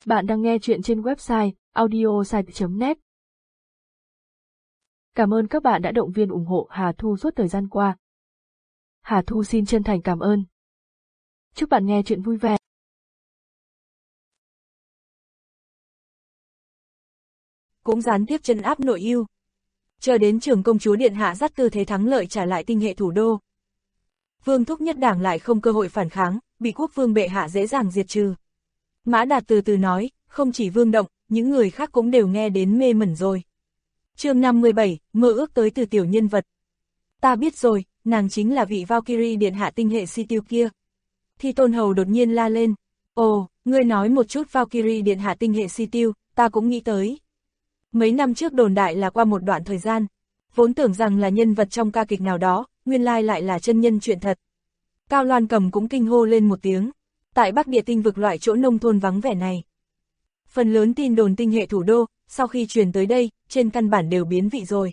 Bạn đang nghe chuyện trên website audiosite.net. Cảm ơn các bạn đã động viên ủng hộ Hà Thu suốt thời gian qua. Hà Thu xin chân thành cảm ơn. Chúc bạn nghe chuyện vui vẻ. Cũng gián tiếp chân áp nội ưu. Chờ đến trưởng công chúa điện hạ dắt tư thế thắng lợi trả lại tinh hệ thủ đô. Vương thúc nhất đảng lại không cơ hội phản kháng, bị quốc vương bệ hạ dễ dàng diệt trừ. Mã Đạt từ từ nói, không chỉ Vương Động, những người khác cũng đều nghe đến mê mẩn rồi. Chương 57, mơ ước tới từ tiểu nhân vật. Ta biết rồi, nàng chính là vị Valkyrie điện hạ tinh hệ si tiêu kia. Thi Tôn Hầu đột nhiên la lên. Ồ, ngươi nói một chút Valkyrie điện hạ tinh hệ si tiêu, ta cũng nghĩ tới. Mấy năm trước đồn đại là qua một đoạn thời gian, vốn tưởng rằng là nhân vật trong ca kịch nào đó, nguyên lai lại là chân nhân chuyện thật. Cao Loan Cầm cũng kinh hô lên một tiếng. Tại Bắc Địa tinh vực loại chỗ nông thôn vắng vẻ này, phần lớn tin đồn tinh hệ thủ đô, sau khi truyền tới đây, trên căn bản đều biến vị rồi.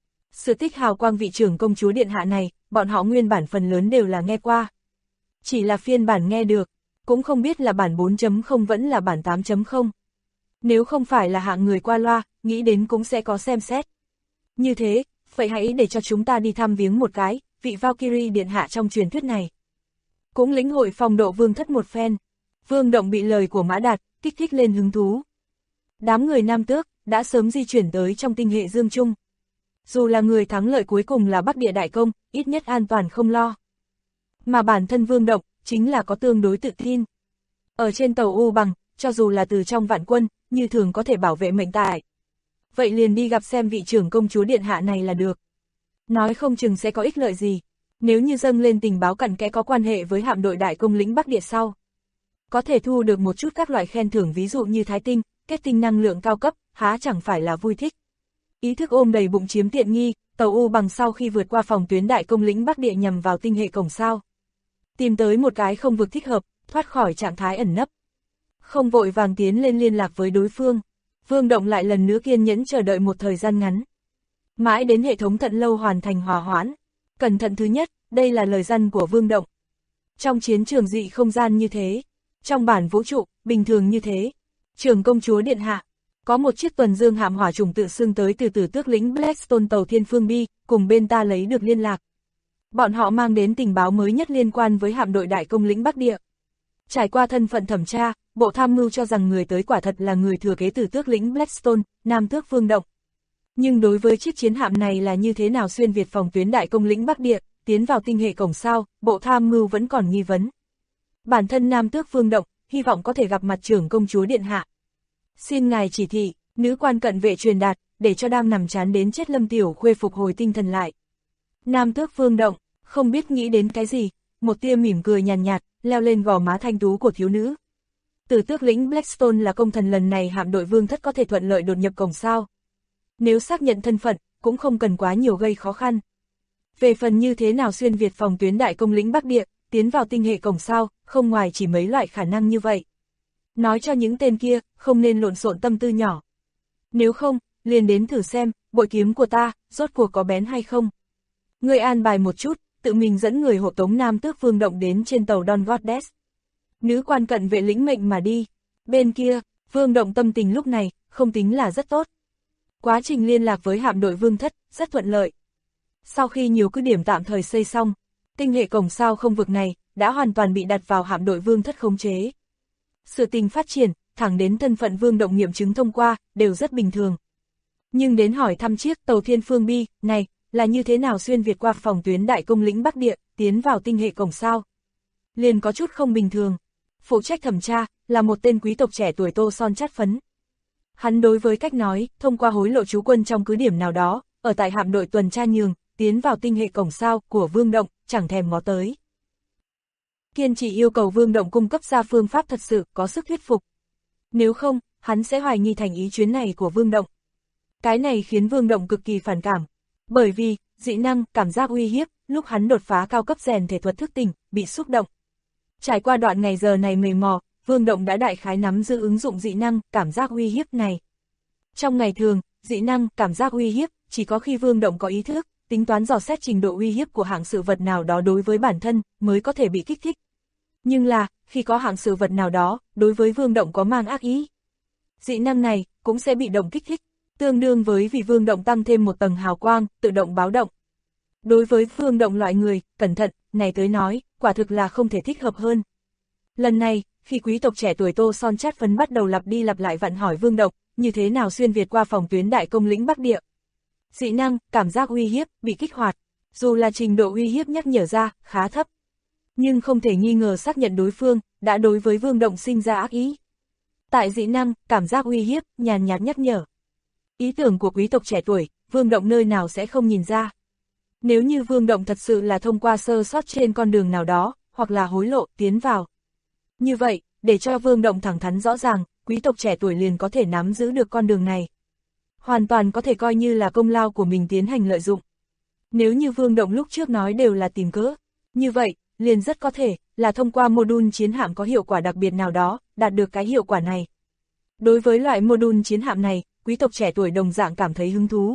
Sự tích hào quang vị trưởng công chúa điện hạ này, bọn họ nguyên bản phần lớn đều là nghe qua. Chỉ là phiên bản nghe được, cũng không biết là bản 4.0 vẫn là bản 8.0. Nếu không phải là hạng người qua loa, nghĩ đến cũng sẽ có xem xét. Như thế, vậy hãy để cho chúng ta đi thăm viếng một cái, vị Valkyrie điện hạ trong truyền thuyết này. Cũng lĩnh hội phong độ Vương thất một phen. Vương Động bị lời của Mã Đạt kích thích lên hứng thú. Đám người Nam Tước đã sớm di chuyển tới trong tinh hệ Dương Trung. Dù là người thắng lợi cuối cùng là Bắc Địa đại công, ít nhất an toàn không lo. Mà bản thân Vương Động chính là có tương đối tự tin. Ở trên tàu U Bằng, cho dù là từ trong vạn quân, như thường có thể bảo vệ mệnh tại. Vậy liền đi gặp xem vị trưởng công chúa điện hạ này là được. Nói không chừng sẽ có ích lợi gì. Nếu như dâng lên tình báo cặn kẽ có quan hệ với hạm đội đại công lĩnh Bắc Địa sau, có thể thu được một chút các loại khen thưởng, ví dụ như thái tinh, kết tinh năng lượng cao cấp, há chẳng phải là vui thích. Ý thức ôm đầy bụng chiếm tiện nghi, tàu U Bằng sau khi vượt qua phòng tuyến đại công lĩnh Bắc Địa nhằm vào tinh hệ cổng sao, tìm tới một cái không vực thích hợp, thoát khỏi trạng thái ẩn nấp. Không vội vàng tiến lên liên lạc với đối phương, Vương Động lại lần nữa kiên nhẫn chờ đợi một thời gian ngắn. Mãi đến hệ thống Thận Lâu hoàn thành hòa hoãn. Cẩn thận thứ nhất, đây là lời răn của Vương Động. Trong chiến trường dị không gian như thế, trong bản vũ trụ, bình thường như thế, trưởng công chúa điện hạ, có một chiếc tuần dương hạm hỏa trùng tự xưng tới từ Tử Tước lĩnh Blackstone tàu Thiên Phương Bi, cùng bên ta lấy được liên lạc. Bọn họ mang đến tình báo mới nhất liên quan với hạm đội đại công lĩnh Bắc Địa. Trải qua thân phận thẩm tra, Bộ Tham mưu cho rằng người tới quả thật là người thừa kế Tử Tước lĩnh Blackstone, Nam Tước Vương Động. Nhưng đối với chiếc chiến hạm này là như thế nào xuyên việt phòng tuyến đại công lĩnh Bắc Địa, tiến vào tinh hệ cổng sao, Bộ Tham mưu vẫn còn nghi vấn. Bản thân Nam Tước Vương Động, hy vọng có thể gặp mặt trưởng công chúa điện hạ. Xin ngài chỉ thị, nữ quan cận vệ truyền đạt, để cho đang nằm chán đến chết Lâm Tiểu Khuê phục hồi tinh thần lại. Nam Tước Vương Động, không biết nghĩ đến cái gì, một tia mỉm cười nhàn nhạt, leo lên gò má thanh tú của thiếu nữ. Tử Tước lĩnh Blackstone là công thần lần này hạm đội Vương thất có thể thuận lợi đột nhập cổng sao. Nếu xác nhận thân phận, cũng không cần quá nhiều gây khó khăn. Về phần như thế nào xuyên việt phòng tuyến đại công lĩnh Bắc Địa, tiến vào tinh hệ cổng sao, không ngoài chỉ mấy loại khả năng như vậy. Nói cho những tên kia, không nên lộn xộn tâm tư nhỏ. Nếu không, liền đến thử xem, bội kiếm của ta, rốt cuộc có bén hay không. Người an bài một chút, tự mình dẫn người hộ tống Nam Tước Vương Động đến trên tàu Don Goddess. Nữ quan cận vệ lĩnh mệnh mà đi. Bên kia, Vương Động tâm tình lúc này, không tính là rất tốt. Quá trình liên lạc với hạm đội Vương thất, rất thuận lợi. Sau khi nhiều cứ điểm tạm thời xây xong, tinh hệ cổng sao không vực này, đã hoàn toàn bị đặt vào hạm đội Vương thất khống chế. Sự tình phát triển, thẳng đến thân phận Vương Động nghiệm chứng thông qua, đều rất bình thường. Nhưng đến hỏi thăm chiếc tàu Thiên Phương Bi, này, là như thế nào xuyên việt qua phòng tuyến đại công lĩnh Bắc Địa, tiến vào tinh hệ cổng sao. Liền có chút không bình thường. Phụ trách thẩm tra, là một tên quý tộc trẻ tuổi tô son chát phấn. Hắn đối với cách nói, thông qua hối lộ trú quân trong cứ điểm nào đó, ở tại hạm đội tuần tra nhường, tiến vào tinh hệ cổng sao của Vương Động, chẳng thèm ngó tới. Kiên chỉ yêu cầu Vương Động cung cấp ra phương pháp thật sự có sức thuyết phục. Nếu không, hắn sẽ hoài nghi thành ý chuyến này của Vương Động. Cái này khiến Vương Động cực kỳ phản cảm, bởi vì dị năng, cảm giác uy hiếp, lúc hắn đột phá cao cấp rèn thể thuật thức tỉnh, bị xúc động. Trải qua đoạn ngày giờ này mầy mò, Vương Động đã đại khái nắm giữ ứng dụng dị năng, cảm giác uy hiếp này. Trong ngày thường, dị năng, cảm giác uy hiếp, chỉ có khi Vương Động có ý thức, tính toán dò xét trình độ uy hiếp của hạng sự vật nào đó đối với bản thân, mới có thể bị kích thích. Nhưng là, khi có hạng sự vật nào đó, đối với Vương Động có mang ác ý, Dị năng này cũng sẽ bị động kích thích, tương đương với vì Vương Động tăng thêm một tầng hào quang, tự động báo động. Đối với Vương Động loại người, cẩn thận, này tới nói, quả thực là không thể thích hợp hơn. Lần này, khi quý tộc trẻ tuổi Tô Son chát phấn bắt đầu lặp đi lặp lại vặn hỏi Vương Động, như thế nào xuyên Việt qua phòng tuyến đại công lĩnh Bắc Địa. Dị năng, cảm giác uy hiếp, bị kích hoạt, dù là trình độ uy hiếp nhắc nhở ra, khá thấp. Nhưng không thể nghi ngờ xác nhận đối phương, đã đối với Vương Động sinh ra ác ý. Tại dị năng, cảm giác uy hiếp, nhàn nhạt nhắc nhở. Ý tưởng của quý tộc trẻ tuổi, Vương Động nơi nào sẽ không nhìn ra. Nếu như Vương Động thật sự là thông qua sơ sót trên con đường nào đó, hoặc là hối lộ, tiến vào. Như vậy, để cho Vương Động thẳng thắn rõ ràng, quý tộc trẻ tuổi liền có thể nắm giữ được con đường này. Hoàn toàn có thể coi như là công lao của mình tiến hành lợi dụng. Nếu như Vương Động lúc trước nói đều là tìm cớ, như vậy, liền rất có thể là thông qua module chiến hạm có hiệu quả đặc biệt nào đó, đạt được cái hiệu quả này. Đối với loại module chiến hạm này, quý tộc trẻ tuổi đồng dạng cảm thấy hứng thú.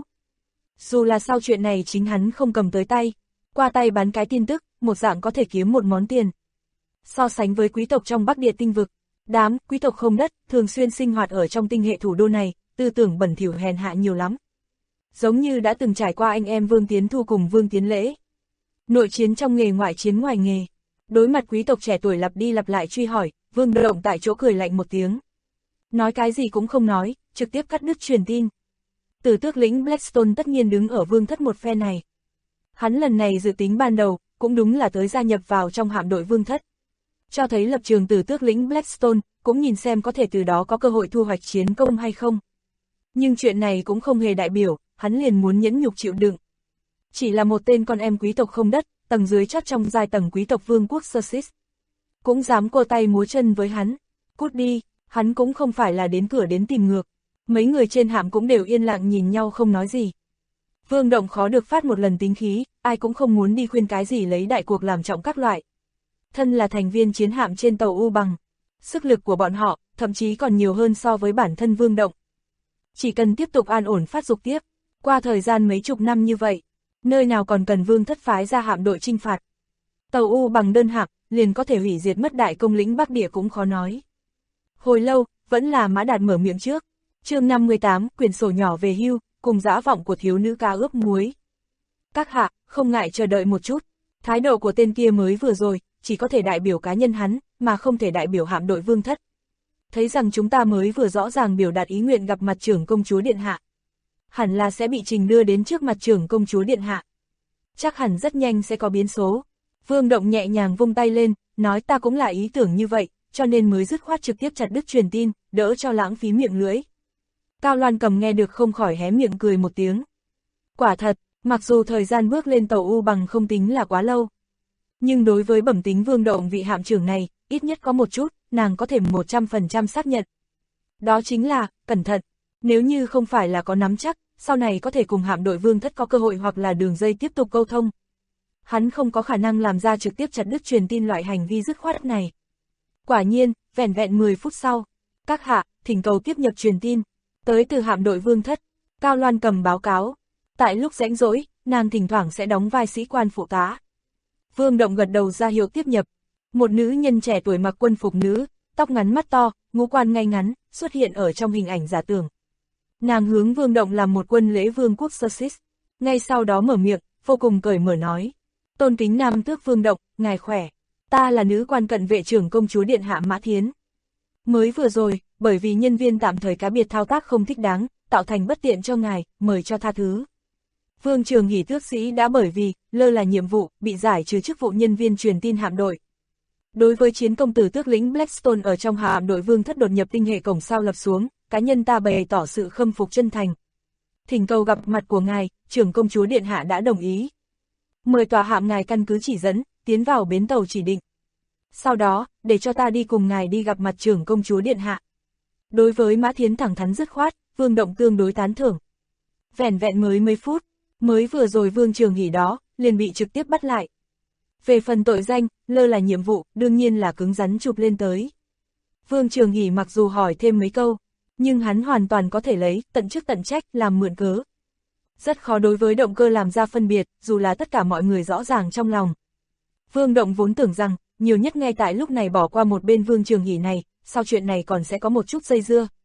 Dù là sau chuyện này chính hắn không cầm tới tay, qua tay bán cái tin tức, một dạng có thể kiếm một món tiền. So sánh với quý tộc trong Bắc Địa tinh vực, đám quý tộc không đất, thường xuyên sinh hoạt ở trong tinh hệ thủ đô này, tư tưởng bẩn thỉu hèn hạ nhiều lắm. Giống như đã từng trải qua anh em Vương Tiến Thu cùng Vương Tiến Lễ. Nội chiến trong nghề, ngoại chiến ngoài nghề. Đối mặt quý tộc trẻ tuổi lặp đi lặp lại truy hỏi, Vương Động tại chỗ cười lạnh một tiếng. Nói cái gì cũng không nói, trực tiếp cắt đứt truyền tin. Tử tước lĩnh Blackstone tất nhiên đứng ở Vương thất một phe này. Hắn lần này dự tính ban đầu, cũng đúng là tới gia nhập vào trong hạm đội Vương thất. Cho thấy lập trường tử tước lĩnh Blackstone, cũng nhìn xem có thể từ đó có cơ hội thu hoạch chiến công hay không. Nhưng chuyện này cũng không hề đại biểu, hắn liền muốn nhẫn nhục chịu đựng. Chỉ là một tên con em quý tộc không đất, tầng dưới chót trong giai tầng quý tộc vương quốc Sussex. Cũng dám cô tay múa chân với hắn. Cút đi, hắn cũng không phải là đến cửa đến tìm ngược. Mấy người trên hạm cũng đều yên lặng nhìn nhau không nói gì. Vương Động khó được phát một lần tính khí, ai cũng không muốn đi khuyên cái gì lấy đại cuộc làm trọng các loại. Thân là thành viên chiến hạm trên tàu U Bằng, sức lực của bọn họ, thậm chí còn nhiều hơn so với bản thân Vương Động. Chỉ cần tiếp tục an ổn phát dục tiếp, qua thời gian mấy chục năm như vậy, nơi nào còn cần Vương thất phái ra hạm đội chinh phạt. Tàu U Bằng đơn hạm, liền có thể hủy diệt mất đại công lĩnh Bắc Địa cũng khó nói. Hồi lâu, vẫn là Mã Đạt mở miệng trước. Chương 58, quyển sổ nhỏ về hưu, cùng dã vọng của thiếu nữ cá ướp muối. Các hạ, không ngại chờ đợi một chút. Thái độ của tên kia mới vừa rồi, chỉ có thể đại biểu cá nhân hắn, mà không thể đại biểu hạm đội Vương thất. Thấy rằng chúng ta mới vừa rõ ràng biểu đạt ý nguyện gặp mặt trưởng công chúa điện hạ. Hẳn là sẽ bị trình đưa đến trước mặt trưởng công chúa điện hạ. Chắc hẳn rất nhanh sẽ có biến số. Vương Động nhẹ nhàng vung tay lên, nói ta cũng là ý tưởng như vậy, cho nên mới dứt khoát trực tiếp chặt đứt truyền tin, đỡ cho lãng phí miệng lưỡi. Cao Loan Cầm nghe được không khỏi hé miệng cười một tiếng. Quả thật, mặc dù thời gian bước lên tàu U Bằng không tính là quá lâu. Nhưng đối với bẩm tính Vương Động vị hạm trưởng này, ít nhất có một chút, nàng có thể 100% xác nhận. Đó chính là, cẩn thận, nếu như không phải là có nắm chắc, sau này có thể cùng hạm đội Vương thất có cơ hội hoặc là đường dây tiếp tục câu thông. Hắn không có khả năng làm ra trực tiếp chặt đứt truyền tin loại hành vi dứt khoát này. Quả nhiên, vẻn vẹn 10 phút sau, các hạ, thỉnh cầu tiếp nhập truyền tin, tới từ hạm đội Vương thất. Cao Loan Cầm báo cáo. Tại lúc rảnh rỗi, nàng thỉnh thoảng sẽ đóng vai sĩ quan phụ tá. Vương Động gật đầu ra hiệu tiếp nhập. Một nữ nhân trẻ tuổi mặc quân phục nữ, tóc ngắn mắt to, ngũ quan ngay ngắn, xuất hiện ở trong hình ảnh giả tưởng. Nàng hướng Vương Động làm một quân lễ vương quốc Sussex. Ngay sau đó mở miệng, vô cùng cởi mở nói. Tôn kính nam tước Vương Động, ngài khỏe. Ta là nữ quan cận vệ trưởng công chúa điện hạ Mã Thiến. Mới vừa rồi, bởi vì nhân viên tạm thời cá biệt thao tác không thích đáng, tạo thành bất tiện cho ngài, mời cho tha thứ. Vương Trường Hỷ tước sĩ đã bởi vì lơ là nhiệm vụ, bị giải trừ chức vụ nhân viên truyền tin hạm đội. Đối với chiến công tử tước lĩnh Blackstone ở trong hạm đội Vương thất đột nhập tinh hệ cổng sao lập xuống, cá nhân ta bày tỏ sự khâm phục chân thành. Thỉnh cầu gặp mặt của ngài, trưởng công chúa điện hạ đã đồng ý. Mời tòa hạm ngài căn cứ chỉ dẫn, tiến vào bến tàu chỉ định. Sau đó, để cho ta đi cùng ngài đi gặp mặt trưởng công chúa điện hạ. Đối với Mã Thiến thẳng thắn dứt khoát, Vương Động tương đối tán thưởng. Vẻn vẹn mới mấy phút, mới vừa rồi Vương Trường Hỷ đó, liền bị trực tiếp bắt lại. Về phần tội danh, lơ là nhiệm vụ, đương nhiên là cứng rắn chụp lên tới. Vương Trường Hỷ mặc dù hỏi thêm mấy câu, nhưng hắn hoàn toàn có thể lấy tận chức tận trách làm mượn cớ. Rất khó đối với động cơ làm ra phân biệt, dù là tất cả mọi người rõ ràng trong lòng. Vương Động vốn tưởng rằng, nhiều nhất ngay tại lúc này bỏ qua một bên Vương Trường Hỷ này, sau chuyện này còn sẽ có một chút dây dưa.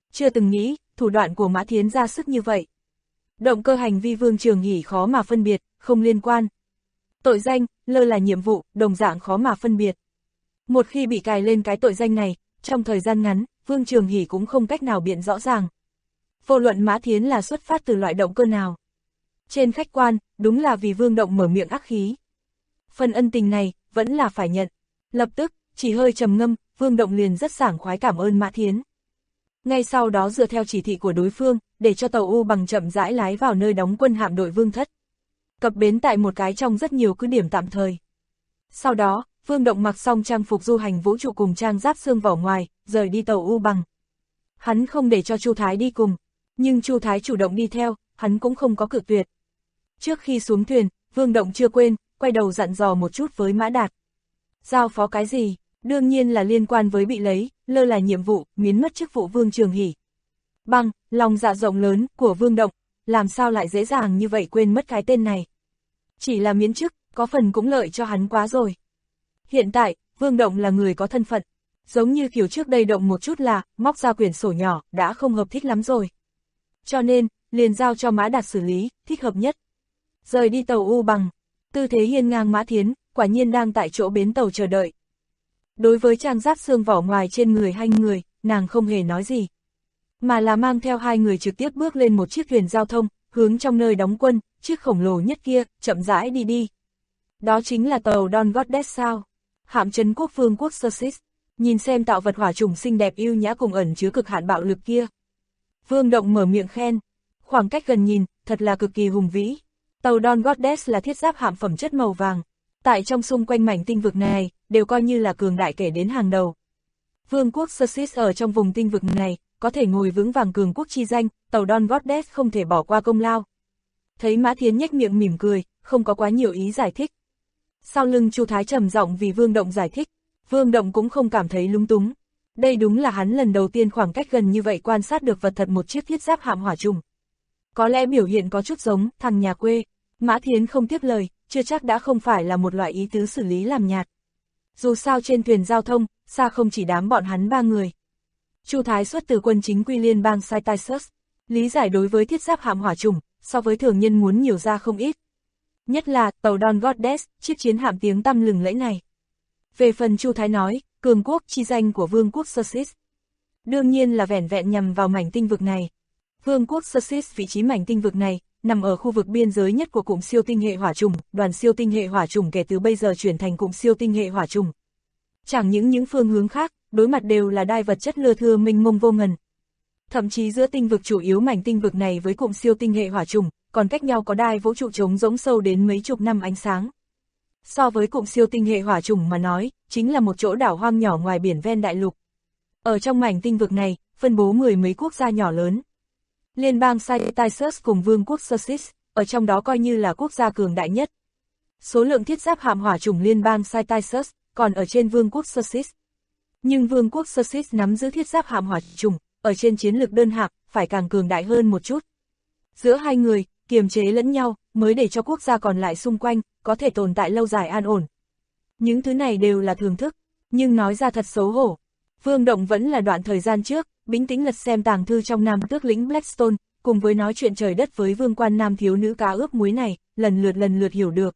Chưa từng nghĩ, thủ đoạn của Mã Thiến ra sức như vậy. Động cơ hành vi Vương Trường Hỷ khó mà phân biệt, không liên quan. Tội danh, lơ là nhiệm vụ, đồng dạng khó mà phân biệt. Một khi bị cài lên cái tội danh này, trong thời gian ngắn, Vương Trường Hỷ cũng không cách nào biện rõ ràng. Vô luận Mã Thiến là xuất phát từ loại động cơ nào. Trên khách quan, đúng là vì Vương Động mở miệng ác khí. Phần ân tình này, vẫn là phải nhận. Lập tức, chỉ hơi trầm ngâm, Vương Động liền rất sảng khoái cảm ơn Mã Thiến. Ngay sau đó dựa theo chỉ thị của đối phương, để cho tàu U Bằng chậm rãi lái vào nơi đóng quân hạm đội Vương Thất. Cập bến tại một cái trong rất nhiều cứ điểm tạm thời. Sau đó, Vương Động mặc xong trang phục du hành vũ trụ cùng trang giáp xương vỏ ngoài, rời đi tàu U Bằng. Hắn không để cho Chu Thái đi cùng, nhưng Chu Thái chủ động đi theo, hắn cũng không có cự tuyệt. Trước khi xuống thuyền, Vương Động chưa quên, quay đầu dặn dò một chút với Mã Đạt. Giao phó cái gì? Đương nhiên là liên quan với bị lấy, lơ là nhiệm vụ, miến mất chức vụ Vương Trường Hỷ. Bằng, lòng dạ rộng lớn của Vương Động, làm sao lại dễ dàng như vậy quên mất cái tên này. Chỉ là miễn chức, có phần cũng lợi cho hắn quá rồi. Hiện tại, Vương Động là người có thân phận, giống như kiểu trước đây động một chút là, móc ra quyển sổ nhỏ, đã không hợp thích lắm rồi. Cho nên, liền giao cho Mã Đạt xử lý, thích hợp nhất. Rời đi tàu U Bằng, tư thế hiên ngang Mã Thiến, quả nhiên đang tại chỗ bến tàu chờ đợi. Đối với trang giáp xương vỏ ngoài trên người hai người, nàng không hề nói gì. Mà là mang theo hai người trực tiếp bước lên một chiếc thuyền giao thông, hướng trong nơi đóng quân, chiếc khổng lồ nhất kia, chậm rãi đi đi. Đó chính là tàu Dawn Goddess sao? Hạm trấn quốc vương quốc Sussex. Nhìn xem tạo vật hỏa trùng xinh đẹp yêu nhã cùng ẩn chứa cực hạn bạo lực kia. Vương Động mở miệng khen. Khoảng cách gần nhìn, thật là cực kỳ hùng vĩ. Tàu Dawn Goddess là thiết giáp hạm phẩm chất màu vàng. Tại trong xung quanh mảnh tinh vực này, đều coi như là cường đại kể đến hàng đầu. Vương quốc Sussex ở trong vùng tinh vực này, có thể ngồi vững vàng cường quốc chi danh, tàu Dawn Goddess không thể bỏ qua công lao. Thấy Mã Thiến nhếch miệng mỉm cười, không có quá nhiều ý giải thích. Sau lưng Chu Thái trầm giọng vì Vương Động giải thích, Vương Động cũng không cảm thấy lung túng. Đây đúng là hắn lần đầu tiên khoảng cách gần như vậy quan sát được vật thật một chiếc thiết giáp hạm hỏa trùng. Có lẽ biểu hiện có chút giống thằng nhà quê. Mã Thiến không tiếp lời, chưa chắc đã không phải là một loại ý tứ xử lý làm nhạt. Dù sao trên thuyền giao thông, xa không chỉ đám bọn hắn ba người. Chu Thái xuất từ quân chính quy liên bang Cytisus, lý giải đối với thiết giáp hạm hỏa trùng, so với thường nhân muốn nhiều ra không ít. Nhất là tàu Dawn Goddess, chiếc chiến hạm tiếng tăm lừng lẫy này. Về phần Chu Thái nói, cường quốc chi danh của vương quốc Sussex, đương nhiên là vẻn vẹn nhằm vào mảnh tinh vực này. Vương quốc Sussex vị trí mảnh tinh vực này, nằm ở khu vực biên giới nhất của cụm siêu tinh hệ hỏa trùng, đoàn siêu tinh hệ hỏa trùng kể từ bây giờ chuyển thành cụm siêu tinh hệ hỏa trùng. Chẳng những phương hướng khác, đối mặt đều là đai vật chất lưa thưa mênh mông vô ngần. Thậm chí giữa tinh vực chủ yếu mảnh tinh vực này với cụm siêu tinh hệ hỏa trùng, còn cách nhau có đai vũ trụ trống rỗng sâu đến mấy chục năm ánh sáng. So với cụm siêu tinh hệ hỏa trùng mà nói, chính là một chỗ đảo hoang nhỏ ngoài biển ven đại lục. Ở trong mảnh tinh vực này, phân bố mười mấy quốc gia nhỏ lớn. Liên bang Cytisus cùng vương quốc Sussex, ở trong đó coi như là quốc gia cường đại nhất. Số lượng thiết giáp hạm hỏa trùng liên bang Cytisus còn ở trên vương quốc Sussex. Nhưng vương quốc Sussex nắm giữ thiết giáp hạm hỏa trùng, ở trên chiến lược đơn hạm, phải càng cường đại hơn một chút. Giữa hai người, kiềm chế lẫn nhau, mới để cho quốc gia còn lại xung quanh, có thể tồn tại lâu dài an ổn. Những thứ này đều là thường thức, nhưng nói ra thật xấu hổ. Vương Động vẫn là đoạn thời gian trước, bình tĩnh lật xem tàng thư trong Nam Tước lĩnh Blackstone, cùng với nói chuyện trời đất với vương quan nam thiếu nữ cá ướp muối này, lần lượt hiểu được.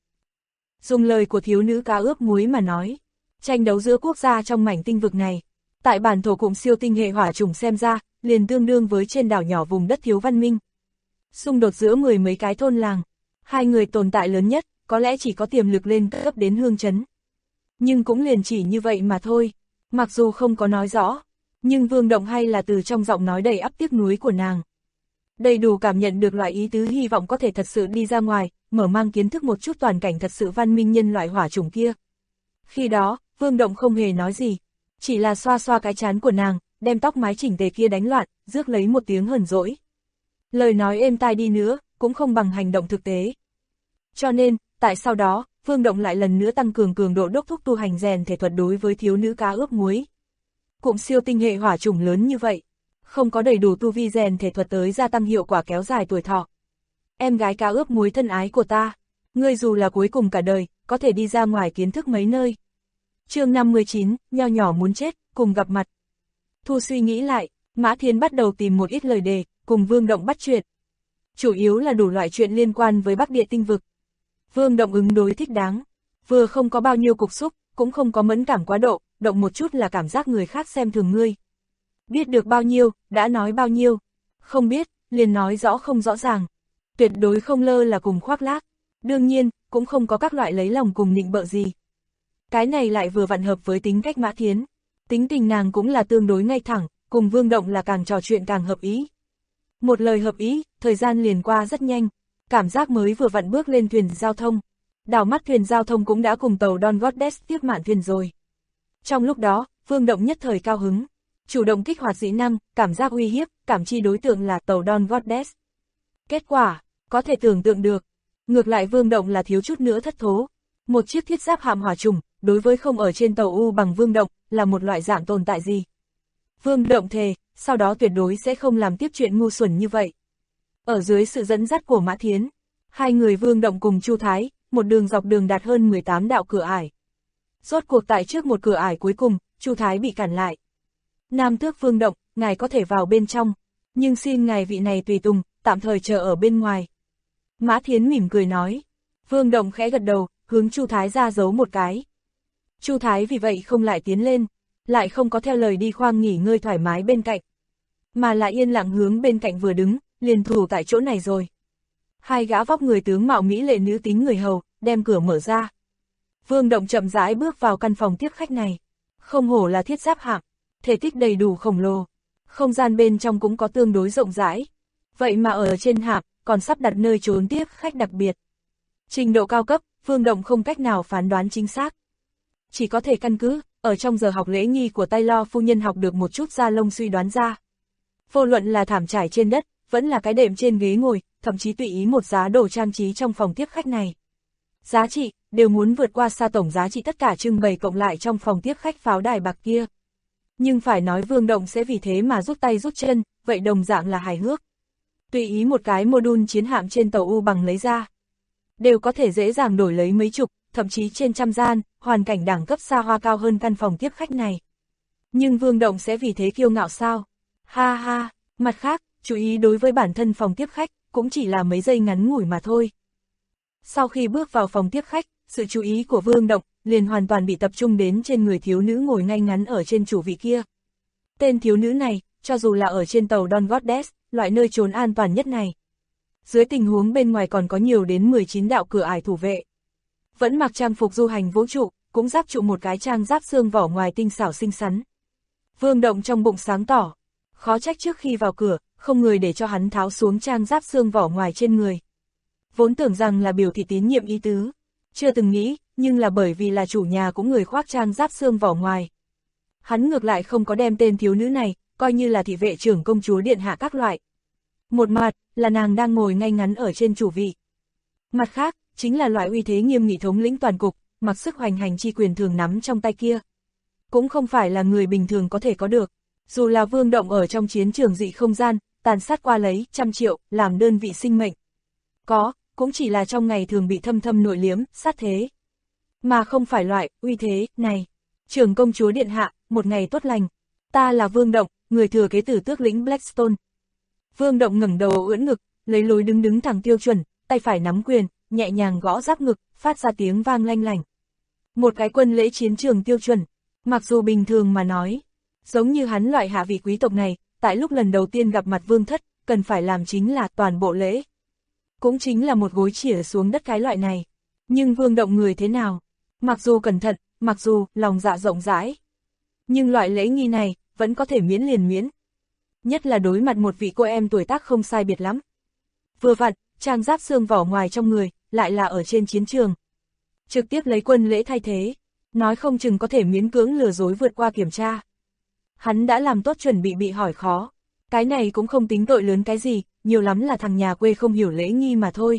Dùng lời của thiếu nữ cá ướp muối mà nói, tranh đấu giữa quốc gia trong mảnh tinh vực này, tại bản thổ cụm siêu tinh hệ hỏa trùng xem ra, liền tương đương với trên đảo nhỏ vùng đất thiếu văn minh. Xung đột giữa mười mấy cái thôn làng, hai người tồn tại lớn nhất, có lẽ chỉ có tiềm lực lên cấp đến hương chấn. Nhưng cũng liền chỉ như vậy mà thôi, mặc dù không có nói rõ, nhưng Vương Động hay là từ trong giọng nói đầy ắp tiếc nuối của nàng. Đầy đủ cảm nhận được loại ý tứ hy vọng có thể thật sự đi ra ngoài, mở mang kiến thức một chút toàn cảnh thật sự văn minh nhân loại hỏa chủng kia. Khi đó, Vương Động không hề nói gì, chỉ là xoa xoa cái trán của nàng, đem tóc mái chỉnh tề kia đánh loạn, rước lấy một tiếng hờn dỗi. Lời nói êm tai đi nữa, cũng không bằng hành động thực tế. Cho nên, tại sau đó, Vương Động lại lần nữa tăng cường cường độ đốc thúc tu hành rèn thể thuật đối với thiếu nữ cá ướp muối. Cụm siêu tinh hệ hỏa chủng lớn như vậy, không có đầy đủ tu vi rèn thể thuật tới gia tăng hiệu quả kéo dài tuổi thọ. Em gái cá ướp muối thân ái của ta, ngươi dù là cuối cùng cả đời, có thể đi ra ngoài kiến thức mấy nơi. Chương 59, nho nhỏ muốn chết, cùng gặp mặt. Thu suy nghĩ lại, Mã Thiến bắt đầu tìm một ít lời đề, cùng Vương Động bắt chuyện. Chủ yếu là đủ loại chuyện liên quan với Bắc Địa tinh vực. Vương Động ứng đối thích đáng, vừa không có bao nhiêu cục xúc, cũng không có mẫn cảm quá độ, động một chút là cảm giác người khác xem thường ngươi. Biết được bao nhiêu, đã nói bao nhiêu, không biết, liền nói rõ không rõ ràng. Tuyệt đối không lơ là cùng khoác lác, đương nhiên, cũng không có các loại lấy lòng cùng nịnh bợ gì. Cái này lại vừa vặn hợp với tính cách Mã Thiến, tính tình nàng cũng là tương đối ngay thẳng, cùng Vương Động là càng trò chuyện càng hợp ý. Một lời hợp ý, thời gian liền qua rất nhanh, cảm giác mới vừa vặn bước lên thuyền giao thông. Đảo mắt thuyền giao thông cũng đã cùng tàu Don Goddess tiếp mạn thuyền rồi. Trong lúc đó, Vương Động nhất thời cao hứng, chủ động kích hoạt dĩ năng, cảm giác uy hiếp, cảm chi đối tượng là tàu Don Goddess. Kết quả, có thể tưởng tượng được, ngược lại Vương Động là thiếu chút nữa thất thố. Một chiếc thiết giáp hạm hỏa trùng, đối với không ở trên tàu U bằng Vương Động, là một loại dạng tồn tại gì. Vương Động thề, sau đó tuyệt đối sẽ không làm tiếp chuyện ngu xuẩn như vậy. Ở dưới sự dẫn dắt của Mã Thiến, hai người Vương Động cùng Chu Thái, một đường dọc đường đạt hơn 18 đạo cửa ải. Rốt cuộc tại trước một cửa ải cuối cùng, Chu Thái bị cản lại. Nam tước Vương Động, ngài có thể vào bên trong, nhưng xin ngài vị này tùy tùng, tạm thời chờ ở bên ngoài. Mã Thiến mỉm cười nói. Vương Động khẽ gật đầu, hướng Chu Thái ra giấu một cái. Chu Thái vì vậy không lại tiến lên, lại không có theo lời đi khoang nghỉ ngơi thoải mái bên cạnh, mà lại yên lặng hướng bên cạnh vừa đứng, liền thủ tại chỗ này rồi. Hai gã vóc người tướng mạo mỹ lệ nữ tính người hầu, đem cửa mở ra. Vương Động chậm rãi bước vào căn phòng tiếp khách này. Không hổ là thiết giáp hạm, thể tích đầy đủ khổng lồ, không gian bên trong cũng có tương đối rộng rãi. Vậy mà ở trên hạm, còn sắp đặt nơi trốn tiếp khách đặc biệt. Trình độ cao cấp, Vương Động không cách nào phán đoán chính xác. Chỉ có thể căn cứ, ở trong giờ học lễ nghi của Taylor phu nhân học được một chút da lông suy đoán ra. Vô luận là thảm trải trên đất, vẫn là cái đệm trên ghế ngồi, thậm chí tùy ý một giá đồ trang trí trong phòng tiếp khách này. Giá trị, đều muốn vượt qua xa tổng giá trị tất cả trưng bày cộng lại trong phòng tiếp khách pháo đài bạc kia. Nhưng phải nói Vương Động sẽ vì thế mà rút tay rút chân, vậy đồng dạng là hài hước. Tùy ý một cái module chiến hạm trên tàu U bằng lấy ra, đều có thể dễ dàng đổi lấy mấy chục, thậm chí trên trăm gian, hoàn cảnh đẳng cấp xa hoa cao hơn căn phòng tiếp khách này. Nhưng Vương Động sẽ vì thế kiêu ngạo sao? Ha ha, mặt khác, chú ý đối với bản thân phòng tiếp khách, cũng chỉ là mấy giây ngắn ngủi mà thôi. Sau khi bước vào phòng tiếp khách, sự chú ý của Vương Động liền hoàn toàn bị tập trung đến trên người thiếu nữ ngồi ngay ngắn ở trên chủ vị kia. Tên thiếu nữ này, cho dù là ở trên tàu Don Goddess, loại nơi trốn an toàn nhất này, dưới tình huống bên ngoài còn có nhiều đến 19 đạo cửa ải thủ vệ, vẫn mặc trang phục du hành vũ trụ, cũng giáp trụ một cái trang giáp xương vỏ ngoài tinh xảo xinh xắn. Vương Động trong bụng sáng tỏ, khó trách trước khi vào cửa, không người để cho hắn tháo xuống trang giáp xương vỏ ngoài trên người. Vốn tưởng rằng là biểu thị tín nhiệm ý tứ, chưa từng nghĩ, nhưng là bởi vì là chủ nhà cũng người khoác trang giáp xương vỏ ngoài. Hắn ngược lại không có đem tên thiếu nữ này, coi như là thị vệ trưởng công chúa điện hạ các loại. Một mặt, là nàng đang ngồi ngay ngắn ở trên chủ vị. Mặt khác, chính là loại uy thế nghiêm nghị thống lĩnh toàn cục, mặc sức hoành hành chi quyền thường nắm trong tay kia. Cũng không phải là người bình thường có thể có được. Dù là Vương Động ở trong chiến trường dị không gian, tàn sát qua lấy 100 triệu, làm đơn vị sinh mệnh. Cũng chỉ là trong ngày thường bị thâm thâm nội liếm, sát thế. Mà không phải loại, uy thế, này. Trưởng công chúa điện hạ, một ngày tốt lành. Ta là Vương Động, người thừa kế tử tước lĩnh Blackstone. Vương Động ngẩng đầu ưỡn ngực, lấy lối đứng thẳng tiêu chuẩn, tay phải nắm quyền, nhẹ nhàng gõ giáp ngực, phát ra tiếng vang lanh lảnh. Một cái quân lễ chiến trường tiêu chuẩn, mặc dù bình thường mà nói, giống như hắn loại hạ vị quý tộc này, tại lúc lần đầu tiên gặp mặt vương thất, cần phải làm chính là toàn bộ lễ. Cũng chính là một gối chĩa xuống đất cái loại này. Nhưng Vương Động người thế nào? Mặc dù cẩn thận, mặc dù lòng dạ rộng rãi, nhưng loại lễ nghi này, vẫn có thể miễn liền miễn. Nhất là đối mặt một vị cô em tuổi tác không sai biệt lắm. Vừa vặn, trang giáp xương vỏ ngoài trong người, lại là ở trên chiến trường. Trực tiếp lấy quân lễ thay thế, nói không chừng có thể miễn cưỡng lừa dối vượt qua kiểm tra. Hắn đã làm tốt chuẩn bị hỏi khó. Cái này cũng không tính tội lớn cái gì, nhiều lắm là thằng nhà quê không hiểu lễ nghi mà thôi.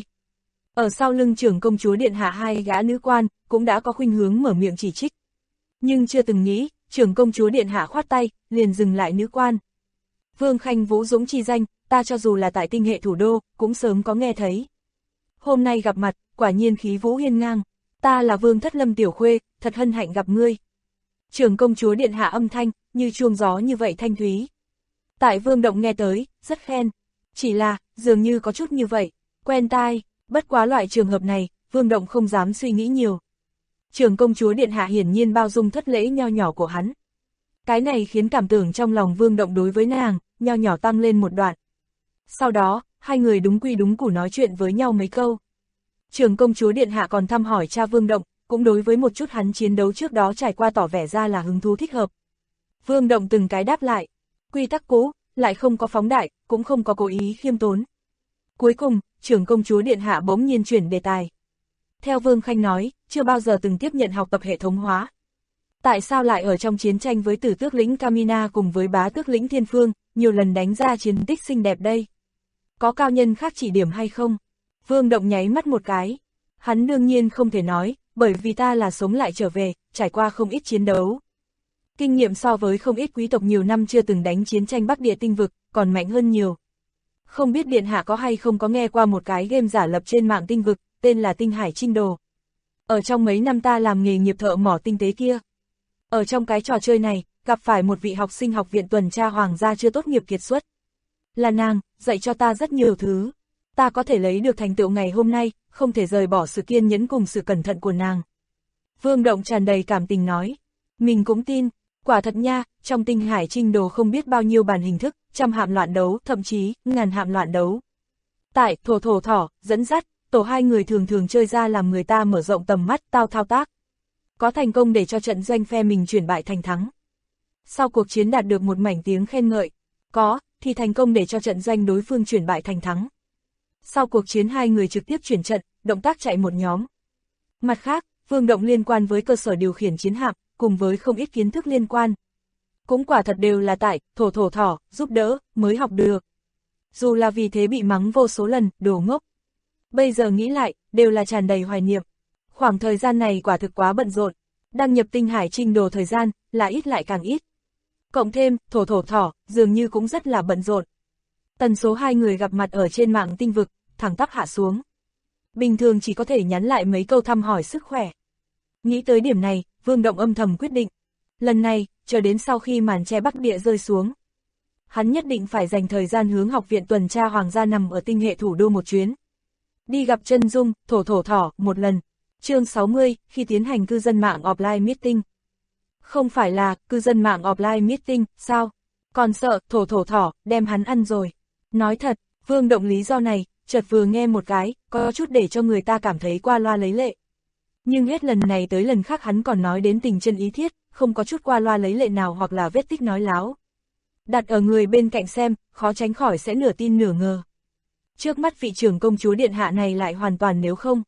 Ở sau lưng trưởng công chúa điện hạ hai gã nữ quan, cũng đã có khuynh hướng mở miệng chỉ trích. Nhưng chưa từng nghĩ, trưởng công chúa điện hạ khoát tay, liền dừng lại nữ quan. Vương Khanh Vũ Dũng chi danh, ta cho dù là tại tinh hệ thủ đô, cũng sớm có nghe thấy. Hôm nay gặp mặt, quả nhiên khí vũ hiên ngang, ta là Vương Thất Lâm tiểu khuê, thật hân hạnh gặp ngươi. Trưởng công chúa điện hạ âm thanh, như chuông gió như vậy thanh thúy. Tại Vương Động nghe tới, rất khen. Chỉ là, dường như có chút như vậy, quen tai, bất quá loại trường hợp này, Vương Động không dám suy nghĩ nhiều. Trưởng công chúa điện hạ hiển nhiên bao dung thất lễ nho nhỏ của hắn. Cái này khiến cảm tưởng trong lòng Vương Động đối với nàng, nho nhỏ tăng lên một đoạn. Sau đó, hai người đúng quy đúng củ nói chuyện với nhau mấy câu. Trưởng công chúa điện hạ còn thăm hỏi cha Vương Động, cũng đối với một chút hắn chiến đấu trước đó trải qua tỏ vẻ ra là hứng thú thích hợp. Vương Động từng cái đáp lại, quy tắc cũ, lại không có phóng đại, cũng không có cố ý khiêm tốn. Cuối cùng, trưởng công chúa điện hạ bỗng nhiên chuyển đề tài. Theo Vương Khanh nói, chưa bao giờ từng tiếp nhận học tập hệ thống hóa. Tại sao lại ở trong chiến tranh với tử tước lĩnh Camina cùng với bá tước lĩnh Thiên Phương, nhiều lần đánh ra chiến tích xinh đẹp đây? Có cao nhân khác chỉ điểm hay không? Vương Động nháy mắt một cái. Hắn đương nhiên không thể nói, bởi vì ta là sống lại trở về, trải qua không ít chiến đấu. Kinh nghiệm so với không ít quý tộc nhiều năm chưa từng đánh chiến tranh Bắc Địa tinh vực, còn mạnh hơn nhiều. Không biết điện hạ có hay không có nghe qua một cái game giả lập trên mạng tinh vực, tên là Tinh Hải Trinh Đồ. Ở trong mấy năm ta làm nghề nghiệp thợ mỏ tinh tế kia. Ở trong cái trò chơi này, gặp phải một vị học sinh học viện tuần tra hoàng gia chưa tốt nghiệp kiệt xuất. Là nàng, dạy cho ta rất nhiều thứ. Ta có thể lấy được thành tựu ngày hôm nay, không thể rời bỏ sự kiên nhẫn cùng sự cẩn thận của nàng. Vương Động tràn đầy cảm tình nói. Mình cũng tin, quả thật nha, trong Tinh Hải Trinh Đồ không biết bao nhiêu bản hình thức, trăm hạm loạn đấu, thậm chí, ngàn hạm loạn đấu. Tại Thổ Thỏ, dẫn dắt, tổ hai người thường thường chơi ra làm người ta mở rộng tầm mắt tao thao tác. Có thành công để cho trận doanh phe mình chuyển bại thành thắng. Sau cuộc chiến đạt được một mảnh tiếng khen ngợi. Có, thì thành công để cho trận doanh đối phương chuyển bại thành thắng. Sau cuộc chiến hai người trực tiếp chuyển trận, động tác chạy một nhóm. Mặt khác, Vương Động liên quan với cơ sở điều khiển chiến hạm, cùng với không ít kiến thức liên quan. Cũng quả thật đều là tại Thổ Thỏ, giúp đỡ, mới học được. Dù là vì thế bị mắng vô số lần, đồ ngốc. Bây giờ nghĩ lại, đều là tràn đầy hoài niệm. Khoảng thời gian này quả thực quá bận rộn. Đăng nhập Tinh Hải Trinh Đồ thời gian, là ít lại càng ít. Cộng thêm, Thổ Thỏ, dường như cũng rất là bận rộn. Tần số hai người gặp mặt ở trên mạng tinh vực, thẳng tắp hạ xuống. Bình thường chỉ có thể nhắn lại mấy câu thăm hỏi sức khỏe. Nghĩ tới điểm này, Vương Động âm thầm quyết định. Lần này, chờ đến sau khi màn che Bắc Địa rơi xuống. Hắn nhất định phải dành thời gian hướng học viện tuần tra hoàng gia nằm ở tinh hệ thủ đô một chuyến. Đi gặp chân dung, Thổ Thỏ, một lần. Chương 60, khi tiến hành cư dân mạng offline meeting. Không phải là, cư dân mạng offline meeting, sao? Còn sợ, Thổ Thỏ, đem hắn ăn rồi. Nói thật, Vương Động lý do này, chợt vừa nghe một cái, có chút để cho người ta cảm thấy qua loa lấy lệ. Nhưng hết lần này tới lần khác hắn còn nói đến tình chân ý thiết, không có chút qua loa lấy lệ nào hoặc là vết tích nói láo. Đặt ở người bên cạnh xem, khó tránh khỏi sẽ nửa tin nửa ngờ. Trước mắt vị trưởng công chúa điện hạ này lại hoàn toàn nếu không.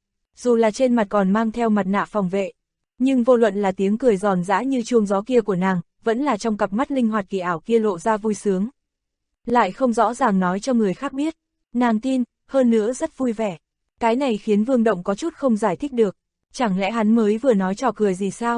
Dù là trên mặt còn mang theo mặt nạ phòng vệ, nhưng vô luận là tiếng cười giòn giã như chuông gió kia của nàng, vẫn là trong cặp mắt linh hoạt kỳ ảo kia lộ ra vui sướng. Lại không rõ ràng nói cho người khác biết, nàng tin, hơn nữa rất vui vẻ. Cái này khiến Vương Động có chút không giải thích được, chẳng lẽ hắn mới vừa nói trò cười gì sao?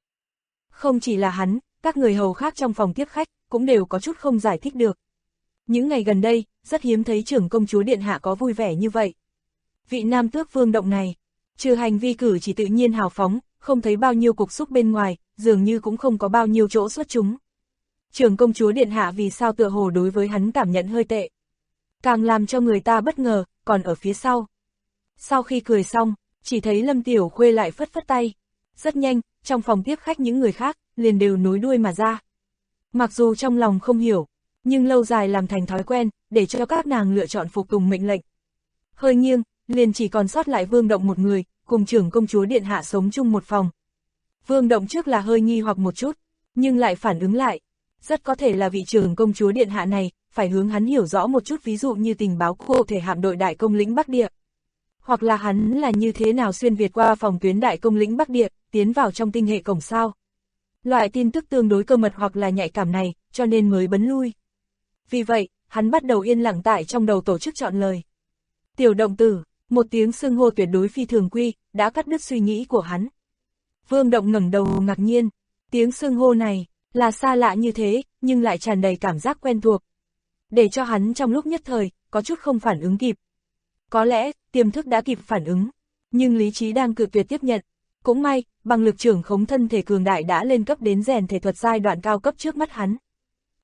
Không chỉ là hắn, các người hầu khác trong phòng tiếp khách, cũng đều có chút không giải thích được. Những ngày gần đây, rất hiếm thấy trưởng công chúa điện hạ có vui vẻ như vậy. Vị nam tước Vương Động này, trừ hành vi cử chỉ tự nhiên hào phóng, không thấy bao nhiêu cục xúc bên ngoài, dường như cũng không có bao nhiêu chỗ xuất chúng. Trưởng công chúa điện hạ vì sao tựa hồ đối với hắn cảm nhận hơi tệ. Càng làm cho người ta bất ngờ, còn ở phía sau. Sau khi cười xong, chỉ thấy Lâm Tiểu Khuê lại phất phất tay. Rất nhanh, trong phòng tiếp khách những người khác, liền đều nối đuôi mà ra. Mặc dù trong lòng không hiểu, nhưng lâu dài làm thành thói quen, để cho các nàng lựa chọn phục tùng mệnh lệnh. Hơi nghiêng, liền chỉ còn sót lại Vương Động một người, cùng trưởng công chúa điện hạ sống chung một phòng. Vương Động trước là hơi nghi hoặc một chút, nhưng lại phản ứng lại. Rất có thể là vị trưởng công chúa điện hạ này, phải hướng hắn hiểu rõ một chút, ví dụ như tình báo cụ thể hạm đội đại công lĩnh Bắc Địa. Hoặc là hắn là như thế nào xuyên Việt qua phòng tuyến đại công lĩnh Bắc Địa, tiến vào trong tinh hệ cổng sao. Loại tin tức tương đối cơ mật hoặc là nhạy cảm này, cho nên mới bấn lui. Vì vậy, hắn bắt đầu yên lặng tại trong đầu tổ chức chọn lời. Tiểu động tử, một tiếng xưng hô tuyệt đối phi thường quy, đã cắt đứt suy nghĩ của hắn. Vương Động ngẩng đầu ngạc nhiên, tiếng xưng hô này, là xa lạ như thế, nhưng lại tràn đầy cảm giác quen thuộc. Để cho hắn trong lúc nhất thời, có chút không phản ứng kịp. Có lẽ, tiềm thức đã kịp phản ứng, nhưng lý trí đang cự tuyệt tiếp nhận. Cũng may, bằng lực trưởng khống thân thể cường đại đã lên cấp đến rèn thể thuật giai đoạn cao cấp trước mắt hắn.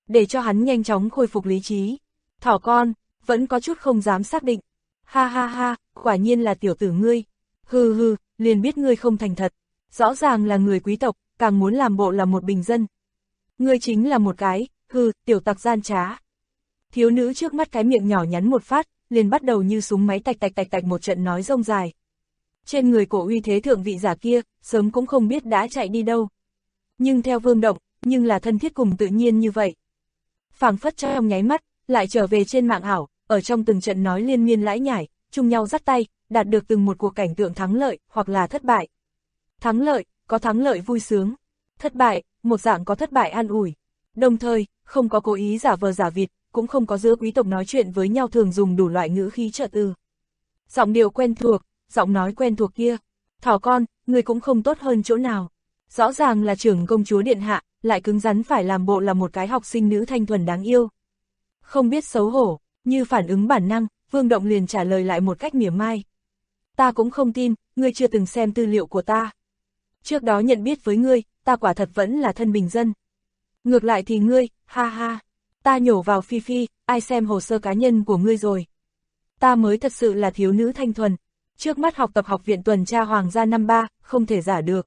để cho hắn nhanh chóng khôi phục lý trí. Thỏ con, vẫn có chút không dám xác định. Ha ha ha, quả nhiên là tiểu tử ngươi. Hừ hừ, liền biết ngươi không thành thật. Rõ ràng là người quý tộc, càng muốn làm bộ là một bình dân. Ngươi chính là một cái, tiểu tặc gian trá. Thiếu nữ trước mắt cái miệng nhỏ nhắn một phát, liền bắt đầu như súng máy tạch tạch tạch tạch một trận nói rông dài. Trên người cổ uy thế thượng vị giả kia, sớm cũng không biết đã chạy đi đâu. Nhưng theo Vương Động, nhưng là thân thiết cùng tự nhiên như vậy. Phảng phất trong nháy mắt, lại trở về trên mạng ảo, ở trong từng trận nói liên miên lãi nhải, chung nhau dắt tay, đạt được từng một cuộc cảnh tượng thắng lợi, hoặc là thất bại. Thắng lợi, có thắng lợi vui sướng. Thất bại, một dạng có thất bại an ủi. Đồng thời, không có cố ý giả vờ giả vịt, cũng không có giữa quý tộc nói chuyện với nhau thường dùng đủ loại ngữ khí trợ từ. Giọng điệu quen thuộc, giọng nói quen thuộc kia. Thỏ con, người cũng không tốt hơn chỗ nào. Rõ ràng là trưởng công chúa điện hạ, lại cứng rắn phải làm bộ là một cái học sinh nữ thanh thuần đáng yêu. Không biết xấu hổ, như phản ứng bản năng, Vương Động liền trả lời lại một cách mỉa mai. Ta cũng không tin, ngươi chưa từng xem tư liệu của ta. Trước đó nhận biết với ngươi, ta quả thật vẫn là thân bình dân. Ngược lại thì ngươi, ha ha, ta nhổ vào phi phi, ai xem hồ sơ cá nhân của ngươi rồi. Ta mới thật sự là thiếu nữ thanh thuần. Trước mắt học tập học viện tuần tra hoàng gia năm 3, không thể giả được.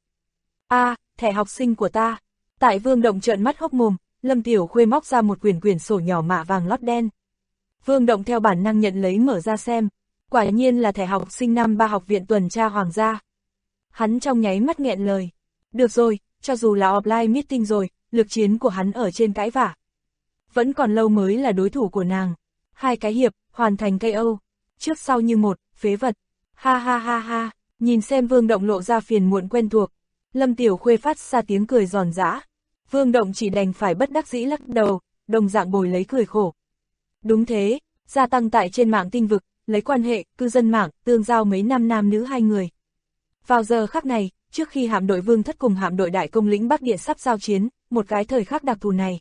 Thẻ học sinh của ta. Tại Vương Động trợn mắt hốc mồm, Lâm Tiểu Khuê móc ra một quyển sổ nhỏ mạ vàng lót đen. Vương Động theo bản năng nhận lấy mở ra xem. Quả nhiên là thẻ học sinh năm 3 học viện tuần tra hoàng gia. Hắn trong nháy mắt nghẹn lời. Được rồi, cho dù là offline meeting rồi, lực chiến của hắn ở trên cãi vả. Vẫn còn lâu mới là đối thủ của nàng. 2 cái hiệp, hoàn thành KO. Trước sau như một, phế vật. Ha ha ha ha, nhìn xem Vương Động lộ ra phiền muộn quen thuộc. Lâm Tiểu Khuê phát ra tiếng cười giòn giã. Vương Động chỉ đành phải bất đắc dĩ lắc đầu, đồng dạng bồi lấy cười khổ. Đúng thế, gia tăng tại trên mạng tinh vực, lấy quan hệ, cư dân mạng, tương giao mấy năm nam nữ 2 người. Vào giờ khắc này, trước khi hạm đội Vương Thất cùng hạm đội Đại Công lĩnh Bắc Địa sắp giao chiến, một cái thời khắc đặc thù này.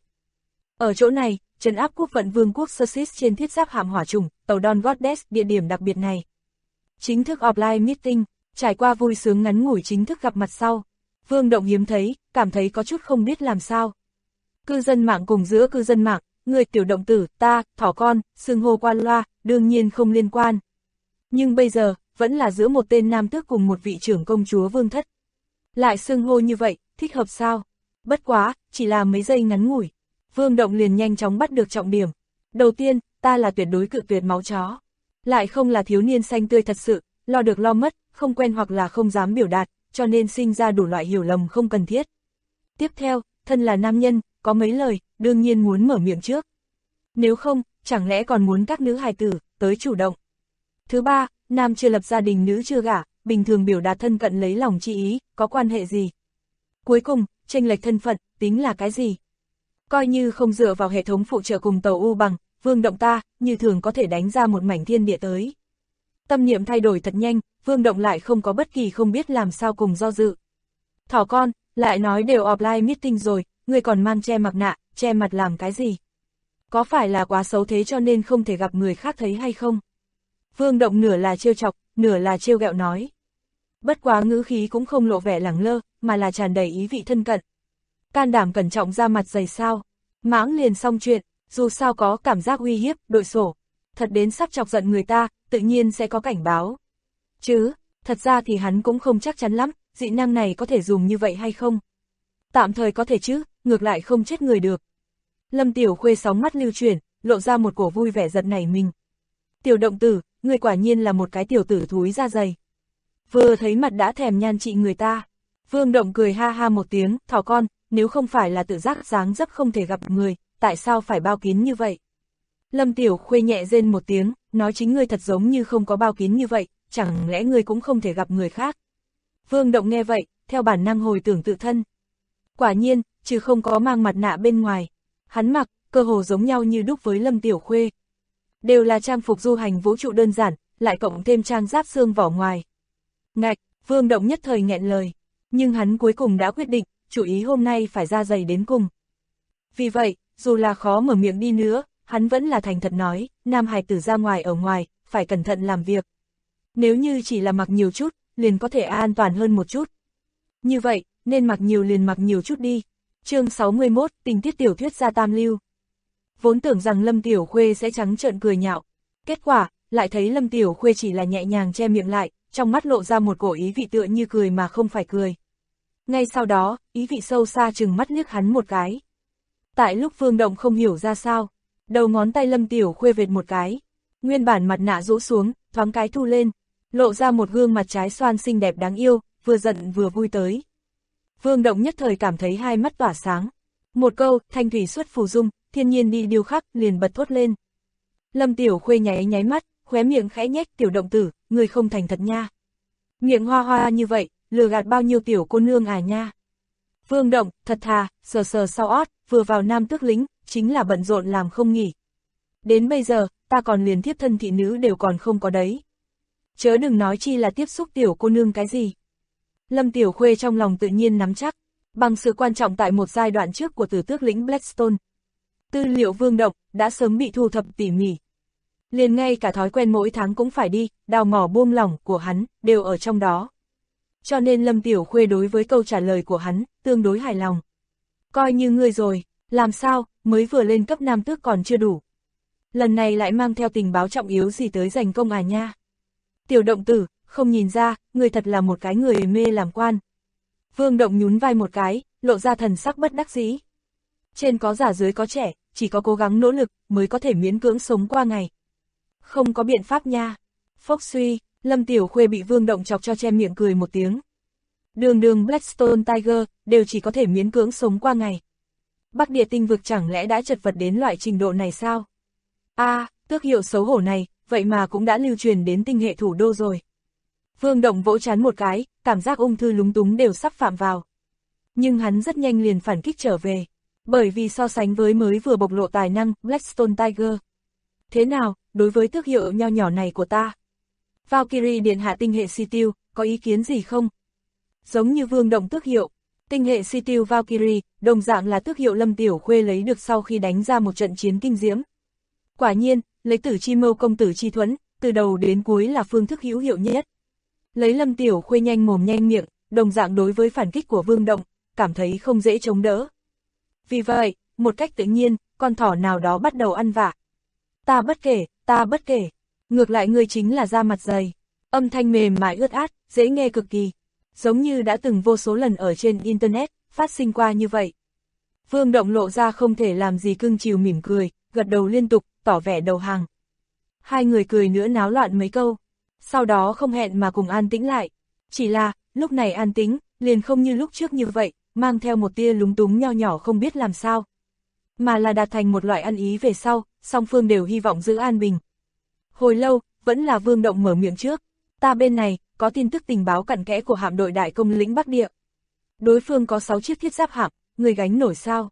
Ở chỗ này, trấn áp quốc vận Vương quốc Sussex trên thiết giáp hạm hỏa trùng, tàu Dawn Goddess, địa điểm đặc biệt này. Chính thức offline meeting, trải qua vui sướng ngắn ngủi chính thức gặp mặt sau. Vương Động hiếm thấy, cảm thấy có chút không biết làm sao. Cư dân mạng cùng giữa cư dân mạng, người tiểu động tử, ta, thỏ con, xưng hô qua loa, đương nhiên không liên quan. Nhưng bây giờ, vẫn là giữa một tên nam tước cùng một vị trưởng công chúa Vương Thất. Lại xưng hô như vậy, thích hợp sao? Bất quá, chỉ là mấy giây ngắn ngủi. Vương Động liền nhanh chóng bắt được trọng điểm. Đầu tiên, ta là tuyệt đối cự tuyệt máu chó. Lại không là thiếu niên xanh tươi thật sự, lo được lo mất, không quen hoặc là không dám biểu đạt, cho nên sinh ra đủ loại hiểu lầm không cần thiết. Tiếp theo, thân là nam nhân, có mấy lời, đương nhiên muốn mở miệng trước. Nếu không, chẳng lẽ còn muốn các nữ hài tử, tới chủ động. Thứ ba, nam chưa lập gia đình nữ chưa gả, bình thường biểu đạt thân cận lấy lòng chi ý, có quan hệ gì? Cuối cùng, chênh lệch thân phận, tính là cái gì? Coi như không dựa vào hệ thống phụ trợ cùng tàu U bằng, Vương Động ta, như thường có thể đánh ra một mảnh thiên địa tới. Tâm niệm thay đổi thật nhanh, Vương Động lại không có bất kỳ không biết làm sao cùng do dự. Thỏ con, lại nói đều offline meeting rồi, ngươi còn mang che mặt nạ, che mặt làm cái gì? Có phải là quá xấu thế cho nên không thể gặp người khác thấy hay không? Vương Động nửa là trêu chọc, nửa là trêu ghẹo nói. Bất quá ngữ khí cũng không lộ vẻ lẳng lơ, mà là tràn đầy ý vị thân cận. Can đảm cẩn trọng ra mặt dày sao? Mãng liền xong chuyện, dù sao có cảm giác uy hiếp, đội sổ. Thật đến sắp chọc giận người ta, tự nhiên sẽ có cảnh báo. Chứ, thật ra thì hắn cũng không chắc chắn lắm, dị năng này có thể dùng như vậy hay không? Tạm thời có thể chứ, ngược lại không chết người được. Lâm Tiểu Khuê sóng mắt lưu chuyển, lộ ra một cổ vui vẻ giật nảy mình. Tiểu động tử, người quả nhiên là một cái tiểu tử thúi da dày. Vừa thấy mặt đã thèm nhan trị người ta. Vương Động cười ha ha một tiếng, thỏ con, nếu không phải là tự giác dáng dấp không thể gặp người, tại sao phải bao kín như vậy? Lâm Tiểu Khuê nhẹ rên một tiếng, nói chính ngươi thật giống như không có bao kín như vậy, chẳng lẽ ngươi cũng không thể gặp người khác? Vương Động nghe vậy, theo bản năng hồi tưởng tự thân. Quả nhiên, chứ không có mang mặt nạ bên ngoài. Hắn mặc, cơ hồ giống nhau như đúc với Lâm Tiểu Khuê. Đều là trang phục du hành vũ trụ đơn giản, lại cộng thêm trang giáp xương vỏ ngoài. Ngạch, Vương Động nhất thời nghẹn lời. Nhưng hắn cuối cùng đã quyết định, chủ ý hôm nay phải ra giày đến cùng. Vì vậy, dù là khó mở miệng đi nữa, hắn vẫn là thành thật nói, nam hài tử ra ngoài ở ngoài, phải cẩn thận làm việc. Nếu như chỉ là mặc nhiều chút, liền có thể an toàn hơn một chút. Như vậy, nên mặc nhiều liền mặc nhiều chút đi. Chương 61, tình tiết tiểu thuyết gia tam lưu. vốn tưởng rằng Lâm Tiểu Khuê sẽ trắng trợn cười nhạo. Kết quả, lại thấy Lâm Tiểu Khuê chỉ là nhẹ nhàng che miệng lại, trong mắt lộ ra một cổ ý vị tựa như cười mà không phải cười. Ngay sau đó, ý vị sâu xa chừng mắt liếc hắn một cái. Tại lúc Vương Động không hiểu ra sao, đầu ngón tay Lâm Tiểu Khuê vệt một cái, nguyên bản mặt nạ rũ xuống, thoáng cái thu lên, lộ ra một gương mặt trái xoan xinh đẹp đáng yêu, vừa giận vừa vui tới. Vương Động nhất thời cảm thấy hai mắt tỏa sáng. Một câu, thanh thủy xuất phù dung, thiên nhiên đi điêu khắc, liền bật thốt lên. Lâm Tiểu Khuê nháy nháy mắt, khóe miệng khẽ nhếch, tiểu động tử, người không thành thật nha. Miệng hoa hoa như vậy, lừa gạt bao nhiêu tiểu cô nương à nha. Vương Động, thật thà, sờ sờ sau ót, vừa vào Nam Tước Lĩnh, chính là bận rộn làm không nghỉ. Đến bây giờ, ta còn liền thiếp thân thị nữ đều còn không có đấy. Chớ đừng nói chi là tiếp xúc tiểu cô nương cái gì. Lâm Tiểu Khuê trong lòng tự nhiên nắm chắc, bằng sự quan trọng tại một giai đoạn trước của Tử Tước Lĩnh Blackstone. Tư liệu Vương Động đã sớm bị thu thập tỉ mỉ. Liền ngay cả thói quen mỗi tháng cũng phải đi, đào mỏ buông lỏng của hắn, đều ở trong đó. Cho nên Lâm Tiểu Khuê đối với câu trả lời của hắn, tương đối hài lòng. Coi như ngươi rồi, làm sao, mới vừa lên cấp Nam Tước còn chưa đủ. Lần này lại mang theo tình báo trọng yếu gì tới giành công à nha. Tiểu động tử, không nhìn ra, ngươi thật là một cái người mê làm quan. Vương Động nhún vai một cái, lộ ra thần sắc bất đắc dĩ. Trên có già dưới có trẻ, chỉ có cố gắng nỗ lực, mới có thể miễn cưỡng sống qua ngày. Không có biện pháp nha. Phốc suy, Lâm Tiểu Khuê bị Vương Động chọc cho che miệng cười một tiếng. Đường Blackstone Tiger, đều chỉ có thể miễn cưỡng sống qua ngày. Bắc Địa tinh vực chẳng lẽ đã chật vật đến loại trình độ này sao? Tước hiệu xấu hổ này, vậy mà cũng đã lưu truyền đến tinh hệ thủ đô rồi. Vương Động vỗ trán một cái, cảm giác ung thư lúng túng đều sắp phạm vào. Nhưng hắn rất nhanh liền phản kích trở về, bởi vì so sánh với mới vừa bộc lộ tài năng Blackstone Tiger. Thế nào, đối với tước hiệu nho nhỏ này của ta? Valkyrie điện hạ tinh hệ Steel, có ý kiến gì không? Giống như Vương Động tước hiệu, tinh hệ Steel Valkyrie, đồng dạng là tước hiệu Lâm Tiểu Khuê lấy được sau khi đánh ra một trận chiến kinh diễm. Quả nhiên, lấy Tử Chi Mâu công tử chi thuẫn, từ đầu đến cuối là phương thức hữu hiệu nhất. Lấy Lâm Tiểu Khuê nhanh mồm nhanh miệng, đồng dạng đối với phản kích của Vương Động, cảm thấy không dễ chống đỡ. Vì vậy, một cách tự nhiên, con thỏ nào đó bắt đầu ăn vạ. Ta bất kể, ngược lại ngươi chính là da mặt dày. Âm thanh mềm mại ướt át, dễ nghe cực kỳ. Giống như đã từng vô số lần ở trên Internet, phát sinh qua như vậy. Vương Động lộ ra không thể làm gì cưng chiều mỉm cười, gật đầu liên tục, tỏ vẻ đầu hàng. Hai người cười nữa náo loạn mấy câu. Sau đó không hẹn mà cùng an tĩnh lại. Chỉ là, lúc này an tĩnh, liền không như lúc trước như vậy, mang theo một tia lúng túng nho nhỏ không biết làm sao. Mà là đạt thành một loại ăn ý về sau, song phương đều hy vọng giữ an bình. Hồi lâu, vẫn là Vương Động mở miệng trước. Ta bên này, có tin tức tình báo cặn kẽ của hạm đội đại công lĩnh Bắc Địa. Đối phương có 6 chiếc thiết giáp hạm, người gánh nổi sao?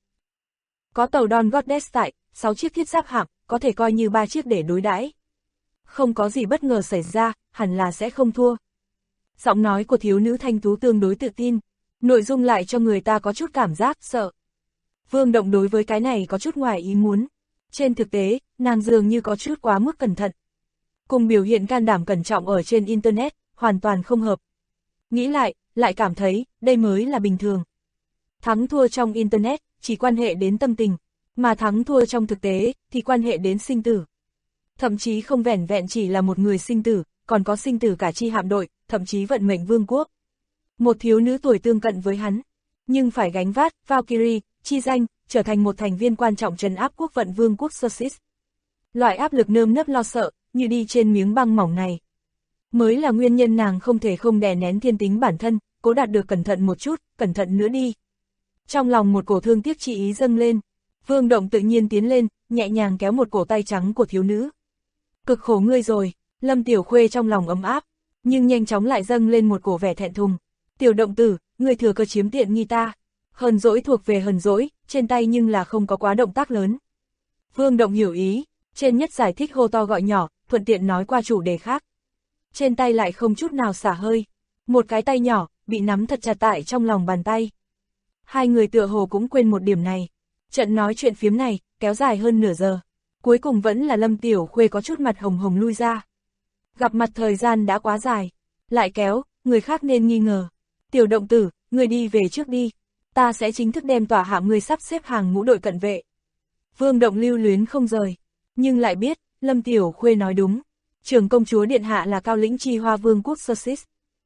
Có tàu Dawn Goddess tại, 6 chiếc thiết giáp hạm, có thể coi như 3 chiếc để đối đãi. Không có gì bất ngờ xảy ra, hẳn là sẽ không thua. Giọng nói của thiếu nữ thanh tú tương đối tự tin, nội dung lại cho người ta có chút cảm giác sợ. Vương Động đối với cái này có chút ngoài ý muốn. Trên thực tế, nàng dường như có chút quá mức cẩn thận. Cùng biểu hiện can đảm cẩn trọng ở trên Internet, hoàn toàn không hợp. Nghĩ lại cảm thấy, đây mới là bình thường. Thắng thua trong Internet, chỉ quan hệ đến tâm tình, mà thắng thua trong thực tế, thì quan hệ đến sinh tử. Thậm chí không vẻn vẹn chỉ là một người sinh tử, còn có sinh tử cả chi hạm đội, thậm chí vận mệnh vương quốc. Một thiếu nữ tuổi tương cận với hắn, nhưng phải gánh vác Valkyrie, chi danh, trở thành một thành viên quan trọng trấn áp quốc vận vương quốc Sussex. Loại áp lực nơm nớp lo sợ, như đi trên miếng băng mỏng này, mới là nguyên nhân nàng không thể không đè nén thiên tính bản thân, cố đạt được cẩn thận một chút, cẩn thận nữa đi. Trong lòng một cổ thương tiếc chi ý dâng lên, Vương Động tự nhiên tiến lên, nhẹ nhàng kéo một cổ tay trắng của thiếu nữ. Cực khổ ngươi rồi, Lâm Tiểu Khuê trong lòng ấm áp, nhưng nhanh chóng lại dâng lên một cổ vẻ thẹn thùng. Tiểu động tử, ngươi thừa cơ chiếm tiện nghi ta. Hờn dỗi thuộc về hờn dỗi, trên tay nhưng là không có quá động tác lớn. Vương Động hiểu ý, trên nhất giải thích hô to gọi nhỏ, thuận tiện nói qua chủ đề khác. Trên tay lại không chút nào xả hơi, một cái tay nhỏ, bị nắm thật chặt tại trong lòng bàn tay. Hai người tựa hồ cũng quên một điểm này. Trận nói chuyện phiếm này, kéo dài hơn nửa giờ. Cuối cùng vẫn là Lâm Tiểu Khuê có chút mặt hồng hồng lui ra. Gặp mặt thời gian đã quá dài. Lại kéo, người khác nên nghi ngờ. Tiểu động tử, người đi về trước đi. Ta sẽ chính thức đem tỏa hạm người sắp xếp hàng ngũ đội cận vệ. Vương Động lưu luyến không rời, nhưng lại biết, Lâm Tiểu Khuê nói đúng. Trưởng công chúa điện hạ là cao lĩnh chi hoa vương quốc Sussex,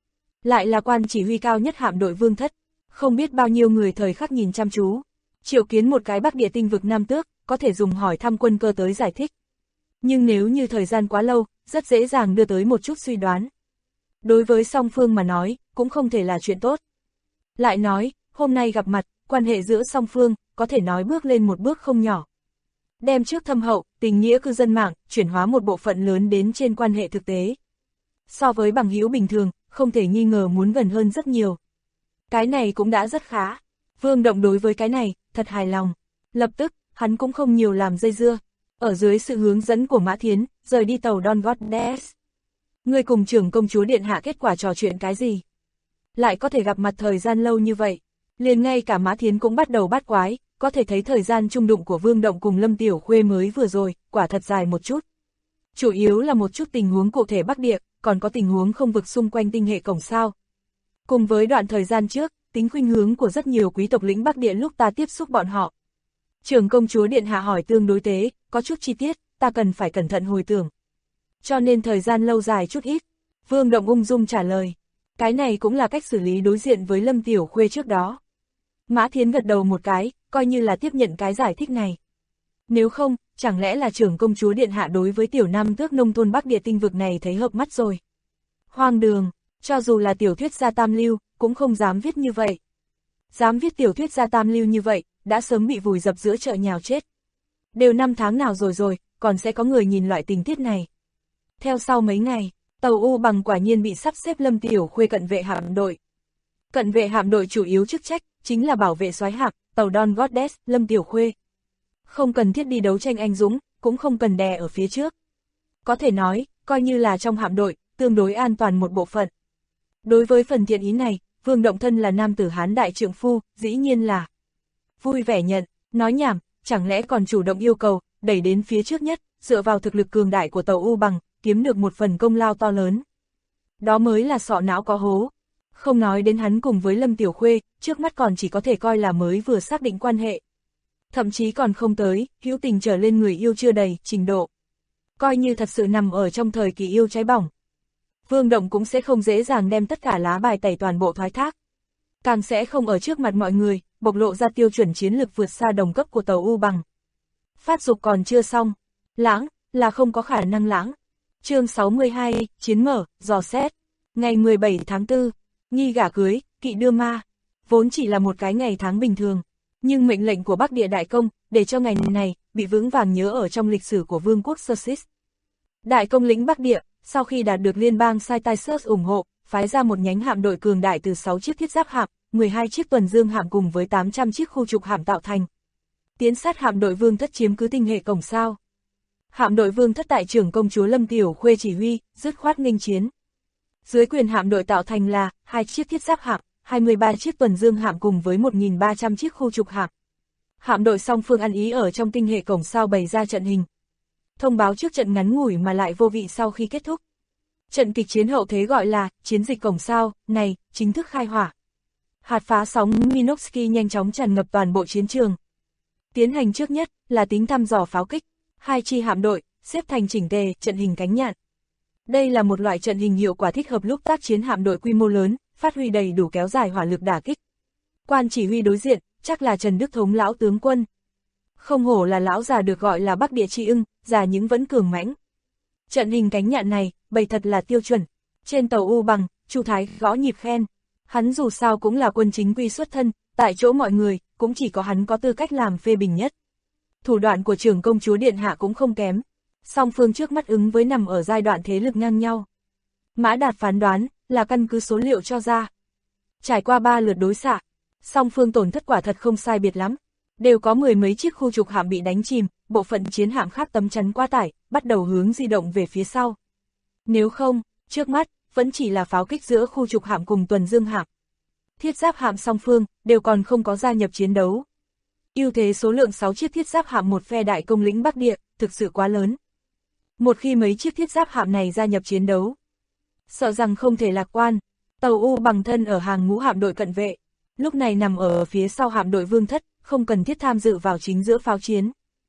lại là quan chỉ huy cao nhất hạm đội vương thất, không biết bao nhiêu người thời khắc nhìn chăm chú. Triệu kiến một cái Bắc Địa tinh vực Nam Tước, có thể dùng hỏi thăm quân cơ tới giải thích. Nhưng nếu như thời gian quá lâu, rất dễ dàng đưa tới một chút suy đoán. Đối với song phương mà nói, cũng không thể là chuyện tốt. Lại nói, hôm nay gặp mặt, quan hệ giữa song phương, có thể nói bước lên một bước không nhỏ. Đem trước thâm hậu, tình nghĩa cư dân mạng, chuyển hóa một bộ phận lớn đến trên quan hệ thực tế. So với bằng hữu bình thường, không thể nghi ngờ muốn gần hơn rất nhiều. Cái này cũng đã rất khá. Vương Động đối với cái này, thật hài lòng. Lập tức, hắn cũng không nhiều làm dây dưa. Ở dưới sự hướng dẫn của Mã Thiến, rời đi tàu Don Goddess. Người cùng trưởng công chúa điện hạ kết quả trò chuyện cái gì? Lại có thể gặp mặt thời gian lâu như vậy. Liền ngay cả Mã Thiến cũng bắt đầu bát quái, có thể thấy thời gian chung đụng của Vương Động cùng Lâm Tiểu Khuê mới vừa rồi, quả thật dài một chút. Chủ yếu là một chút tình huống cụ thể Bắc Địa, còn có tình huống không vực xung quanh tinh hệ cổng sao. Cùng với đoạn thời gian trước, tính khuynh hướng của rất nhiều quý tộc lĩnh Bắc Địa lúc ta tiếp xúc bọn họ. Trưởng công chúa điện hạ hỏi tương đối tế, có chút chi tiết, ta cần phải cẩn thận hồi tưởng. Cho nên thời gian lâu dài chút ít. Vương Động ung dung trả lời. Cái này cũng là cách xử lý đối diện với Lâm Tiểu Khuê trước đó. Mã Thiến gật đầu một cái, coi như là tiếp nhận cái giải thích này. Nếu không, chẳng lẽ là trưởng công chúa điện hạ đối với tiểu nam tước nông thôn Bắc Địa tinh vực này thấy hợp mắt rồi. Hoang đường, cho dù là tiểu thuyết gia tam lưu, cũng không dám viết như vậy. Dám viết tiểu thuyết gia tam lưu như vậy, đã sớm bị vùi dập giữa chợ nhào chết. Đều 5 tháng nào rồi, còn sẽ có người nhìn loại tình tiết này. Theo sau mấy ngày, tàu U Bằng quả nhiên bị sắp xếp Lâm Tiểu Khuê cận vệ hạm đội. Cận vệ hạm đội chủ yếu chức trách, chính là bảo vệ soái hạm, tàu Don Goddess, Lâm Tiểu Khuê. Không cần thiết đi đấu tranh anh dũng, cũng không cần đè ở phía trước. Có thể nói, coi như là trong hạm đội, tương đối an toàn một bộ phận. Đối với phần thiện ý này, Vương Động thân là nam tử Hán đại trượng phu, dĩ nhiên là vui vẻ nhận, nói nhảm, chẳng lẽ còn chủ động yêu cầu, đẩy đến phía trước nhất, dựa vào thực lực cường đại của tàu U Bằng, kiếm được một phần công lao to lớn. Đó mới là sọ não có hố. Không nói đến hắn cùng với Lâm Tiểu Khuê, trước mắt còn chỉ có thể coi là mới vừa xác định quan hệ. Thậm chí còn không tới, hữu tình trở lên người yêu chưa đầy, trình độ. Coi như thật sự nằm ở trong thời kỳ yêu cháy bỏng. Vương Động cũng sẽ không dễ dàng đem tất cả lá bài tẩy toàn bộ thoái thác. Càng sẽ không ở trước mặt mọi người, bộc lộ ra tiêu chuẩn chiến lược vượt xa đồng cấp của tàu U Bằng. Phát dục còn chưa xong. Lãng, là không có khả năng lãng. Chương 62, chiến mở, dò xét. Ngày 17 tháng 4, nghi gả cưới, kỵ đưa ma. Vốn chỉ là một cái ngày tháng bình thường. Nhưng mệnh lệnh của Bắc Địa Đại Công, để cho ngày này, bị vững vàng nhớ ở trong lịch sử của Vương quốc Sussex. Đại công lĩnh Bắc Địa, sau khi đạt được liên bang Citysus ủng hộ, phái ra một nhánh hạm đội cường đại từ 6 chiếc thiết giáp hạm, 12 chiếc tuần dương hạm cùng với 800 chiếc khu trục hạm tạo thành. Tiến sát hạm đội Vương thất chiếm cứ tinh hệ cổng sao. Hạm đội Vương thất tại trưởng công chúa Lâm Tiểu Khuê chỉ huy, dứt khoát nghênh chiến. Dưới quyền hạm đội tạo thành là 2 chiếc thiết giáp hạm, 23 chiếc tuần dương hạm cùng với 1.300 chiếc khu trục hạm. Hạm đội song phương ăn ý ở trong tinh hệ cổng sao bày ra trận hình. Thông báo trước trận ngắn ngủi mà lại vô vị sau khi kết thúc. Trận kịch chiến hậu thế gọi là chiến dịch cổng sao, này, chính thức khai hỏa. Hạt phá sóng Minovsky nhanh chóng tràn ngập toàn bộ chiến trường. Tiến hành trước nhất là tính thăm dò pháo kích. 2 chi hạm đội, xếp thành chỉnh tề, trận hình cánh nhạn. Đây là một loại trận hình hiệu quả thích hợp lúc tác chiến hạm đội quy mô lớn, phát huy đầy đủ kéo dài hỏa lực đả kích. Quan chỉ huy đối diện, chắc là Trần Đức Thống lão tướng quân. Không hổ là lão già được gọi là Bắc Địa chi ưng, già nhưng vẫn cường mãnh. Trận hình cánh nhạn này, bày thật là tiêu chuẩn. Trên tàu U Bằng, Chu Thái gõ nhịp khen. Hắn dù sao cũng là quân chính quy xuất thân, tại chỗ mọi người, cũng chỉ có hắn có tư cách làm phê bình nhất. Thủ đoạn của trưởng công chúa điện hạ cũng không kém. Song phương trước mắt ứng với nằm ở giai đoạn thế lực ngang nhau. Mã Đạt phán đoán, là căn cứ số liệu cho ra. Trải qua 3 lượt đối xạ, song phương tổn thất quả thật không sai biệt lắm. Đều có 10 mấy chiếc khu trục hạm bị đánh chìm, bộ phận chiến hạm khác tấm chắn quá tải, bắt đầu hướng di động về phía sau. Nếu không, trước mắt, vẫn chỉ là pháo kích giữa khu trục hạm cùng tuần dương hạm. Thiết giáp hạm song phương, đều còn không có gia nhập chiến đấu. Ưu thế số lượng 6 chiếc thiết giáp hạm một phe đại công lĩnh Bắc Địa, thực sự quá lớn. Một khi mấy chiếc thiết giáp hạm này gia nhập chiến đấu, sợ rằng không thể lạc quan. Tàu U Bằng thân ở hàng ngũ hạm đội cận vệ, lúc này nằm ở phía sau hạm đội Vương thất, không cần thiết tham dự vào chính giữa pháo chiến.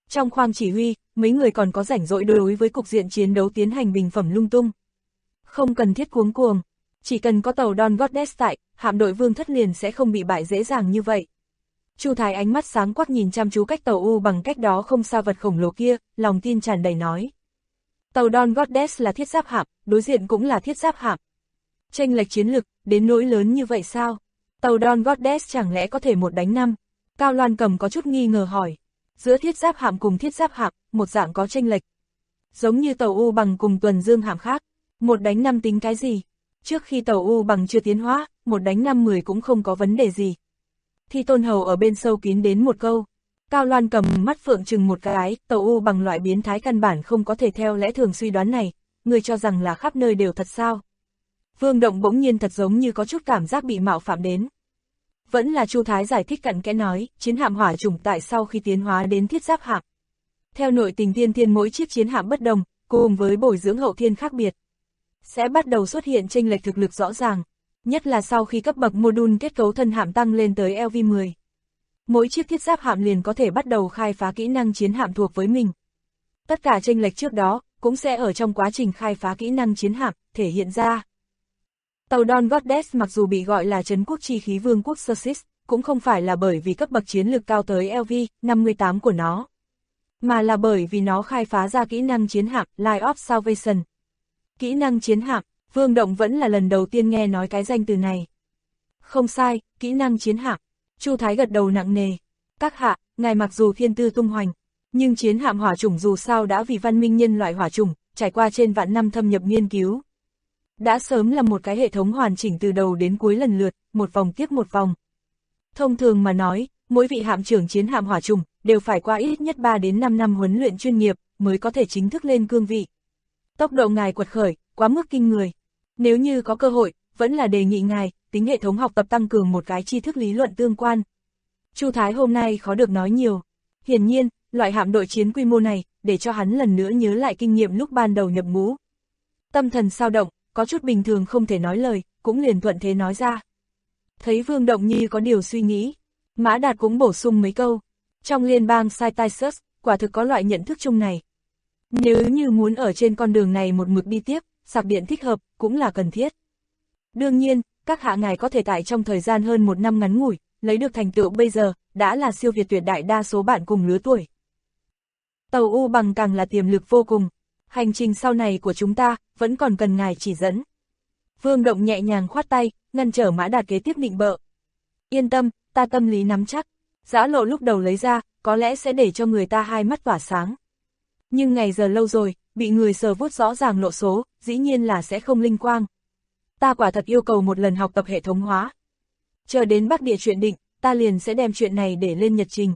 Trong khoang chỉ huy, mấy người còn có rảnh rỗi đối với cục diện chiến đấu tiến hành bình phẩm lung tung. Không cần thiết cuống cuồng, chỉ cần có tàu Dawn Goddess tại, hạm đội Vương Thất liền sẽ không bị bại dễ dàng như vậy. Chu Thái ánh mắt sáng quắc nhìn chăm chú cách tàu U bằng cách đó không xa vật khổng lồ kia, lòng tin tràn đầy nói. Tàu Dawn Goddess là thiết giáp hạm, đối diện cũng là thiết giáp hạm. Chênh lệch chiến lực, đến nỗi lớn như vậy sao? Tàu Dawn Goddess chẳng lẽ có thể 1 đánh 5? Cao Loan Cầm có chút nghi ngờ hỏi. Giữa thiết giáp hạm cùng thiết giáp hạm, một dạng có chênh lệch. Giống như tàu U bằng cùng tuần dương hạm khác, 1 đánh 5 tính cái gì? Trước khi tàu U bằng chưa tiến hóa, 1 đánh 5-10 cũng không có vấn đề gì. Thi Tôn Hầu ở bên sâu kín đến một câu. Cao Loan Cầm mắt phượng chừng một cái, tàu U bằng loại biến thái căn bản không có thể theo lẽ thường suy đoán này, người cho rằng là khắp nơi đều thật sao? Vương Động bỗng nhiên thật giống như có chút cảm giác bị mạo phạm đến. Vẫn là Chu Thái giải thích cặn kẽ nói, chiến hạm hỏa chủng tại sau khi tiến hóa đến thiết giáp hạm. Theo nội tình tiên thiên mỗi chiếc chiến hạm bất đồng, cùng với bồi dưỡng hậu thiên khác biệt, sẽ bắt đầu xuất hiện chênh lệch thực lực rõ ràng, nhất là sau khi cấp bậc module kết cấu thân hạm tăng lên tới LV10. Mỗi chiếc thiết giáp hạm liền có thể bắt đầu khai phá kỹ năng chiến hạm thuộc với mình. Tất cả chênh lệch trước đó, cũng sẽ ở trong quá trình khai phá kỹ năng chiến hạm, thể hiện ra. Tàu Dawn Goddess mặc dù bị gọi là trấn quốc chi khí vương quốc Sussex, cũng không phải là bởi vì cấp bậc chiến lược cao tới LV58 của nó, mà là bởi vì nó khai phá ra kỹ năng chiến hạm Light of Salvation. Kỹ năng chiến hạm, Vương Động vẫn là lần đầu tiên nghe nói cái danh từ này. Không sai, kỹ năng chiến hạm. Chu Thái gật đầu nặng nề. Các hạ, ngài mặc dù thiên tư tung hoành, nhưng chiến hạm hỏa chủng dù sao đã vì văn minh nhân loại hỏa chủng, trải qua trên vạn năm thâm nhập nghiên cứu. Đã sớm là một cái hệ thống hoàn chỉnh từ đầu đến cuối lần lượt, một vòng tiếp một vòng. Thông thường mà nói, mỗi vị hạm trưởng chiến hạm hỏa chủng đều phải qua ít nhất 3 đến 5 năm huấn luyện chuyên nghiệp mới có thể chính thức lên cương vị. Tốc độ ngài quật khởi, quá mức kinh người. Nếu như có cơ hội, vẫn là đề nghị ngài tính hệ thống học tập tăng cường một cái tri thức lý luận tương quan. Chu Thái hôm nay khó được nói nhiều. Hiển nhiên, loại hạm đội chiến quy mô này, để cho hắn lần nữa nhớ lại kinh nghiệm lúc ban đầu nhập ngũ. Tâm thần sao động, có chút bình thường không thể nói lời, cũng liền thuận thế nói ra. Thấy Vương Động như có điều suy nghĩ, Mã Đạt cũng bổ sung mấy câu. Trong liên bang Cytisus, quả thực có loại nhận thức chung này. Nếu như muốn ở trên con đường này một mực đi tiếp, sạc điện thích hợp, cũng là cần thiết. Đương nhiên, các hạ ngài có thể tại trong thời gian hơn 1 năm ngắn ngủi, lấy được thành tựu bây giờ, đã là siêu việt tuyệt đại đa số bạn cùng lứa tuổi. Tàu U bằng càng là tiềm lực vô cùng. Hành trình sau này của chúng ta, vẫn còn cần ngài chỉ dẫn. Vương Động nhẹ nhàng khoát tay, ngăn trở Mã Đạt kế tiếp định bợ. Yên tâm, ta tâm lý nắm chắc. Giã lộ lúc đầu lấy ra, có lẽ sẽ để cho người ta hai mắt tỏa sáng. Nhưng ngày giờ lâu rồi, bị người sờ vuốt rõ ràng lộ số, dĩ nhiên là sẽ không linh quang. Ta quả thật yêu cầu một lần học tập hệ thống hóa. Chờ đến Bắc Địa chuyện định, ta liền sẽ đem chuyện này để lên nhật trình.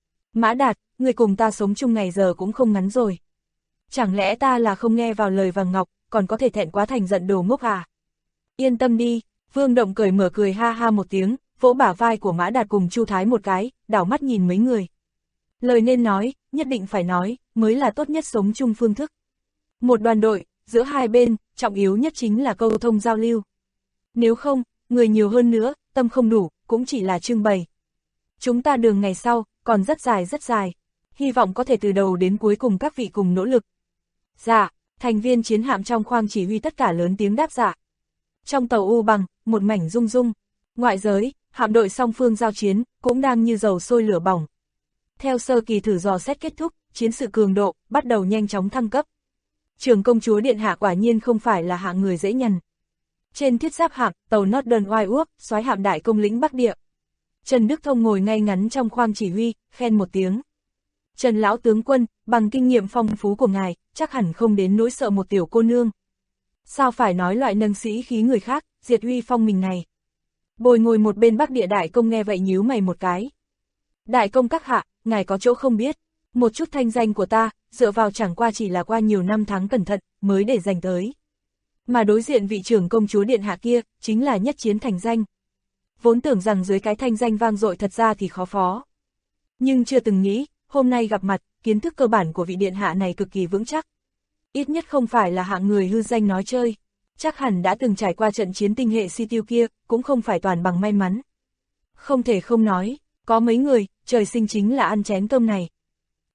Mã Đạt, người cùng ta sống chung ngày giờ cũng không ngắn rồi. Chẳng lẽ ta là không nghe vào lời vàng ngọc, còn có thể thẹn quá thành giận đồ ngốc à? Yên tâm đi, Vương Động cởi mở cười ha ha một tiếng, vỗ bả vai của Mã Đạt cùng Chu Thái một cái, đảo mắt nhìn mấy người. Lời nên nói, nhất định phải nói, mới là tốt nhất sống chung phương thức. Một đoàn đội, giữa hai bên, trọng yếu nhất chính là câu thông giao lưu. Nếu không, người nhiều hơn nữa, tâm không đủ, cũng chỉ là trưng bày. Chúng ta đường ngày sau, còn rất dài, hy vọng có thể từ đầu đến cuối cùng các vị cùng nỗ lực. Dạ, thành viên chiến hạm trong khoang chỉ huy tất cả lớn tiếng đáp dạ. Trong tàu U bằng, một mảnh rung rung. Ngoại giới, hạm đội song phương giao chiến, cũng đang như dầu sôi lửa bỏng. Theo sơ kỳ thử dò xét kết thúc, chiến sự cường độ, bắt đầu nhanh chóng thăng cấp. Trưởng công chúa Điện Hạ quả nhiên không phải là hạng người dễ nhằn. Trên thiết giáp hạm, tàu Northern White soái hạm đại công lĩnh Bắc Địa. Trần Đức Thông ngồi ngay ngắn trong khoang chỉ huy, khen một tiếng. Trần lão tướng quân, bằng kinh nghiệm phong phú của ngài, chắc hẳn không đến nỗi sợ một tiểu cô nương. Sao phải nói loại nâng sĩ khí người khác, diệt uy phong mình này. Bồi ngồi một bên Bắc Địa đại công nghe vậy nhíu mày một cái. Đại công các hạ, ngài có chỗ không biết, một chút thanh danh của ta, dựa vào chẳng qua chỉ là qua nhiều năm tháng cẩn thận, mới để giành tới. Mà đối diện vị trưởng công chúa Điện Hạ kia, chính là nhất chiến thành danh. Vốn tưởng rằng dưới cái thanh danh vang dội thật ra thì khó phó. Nhưng chưa từng nghĩ, hôm nay gặp mặt, kiến thức cơ bản của vị Điện Hạ này cực kỳ vững chắc. Ít nhất không phải là hạng người hư danh nói chơi. Chắc hẳn đã từng trải qua trận chiến tinh hệ si tiêu kia, cũng không phải toàn bằng may mắn. Không thể không nói, có mấy người, trời sinh chính là ăn chén cơm này.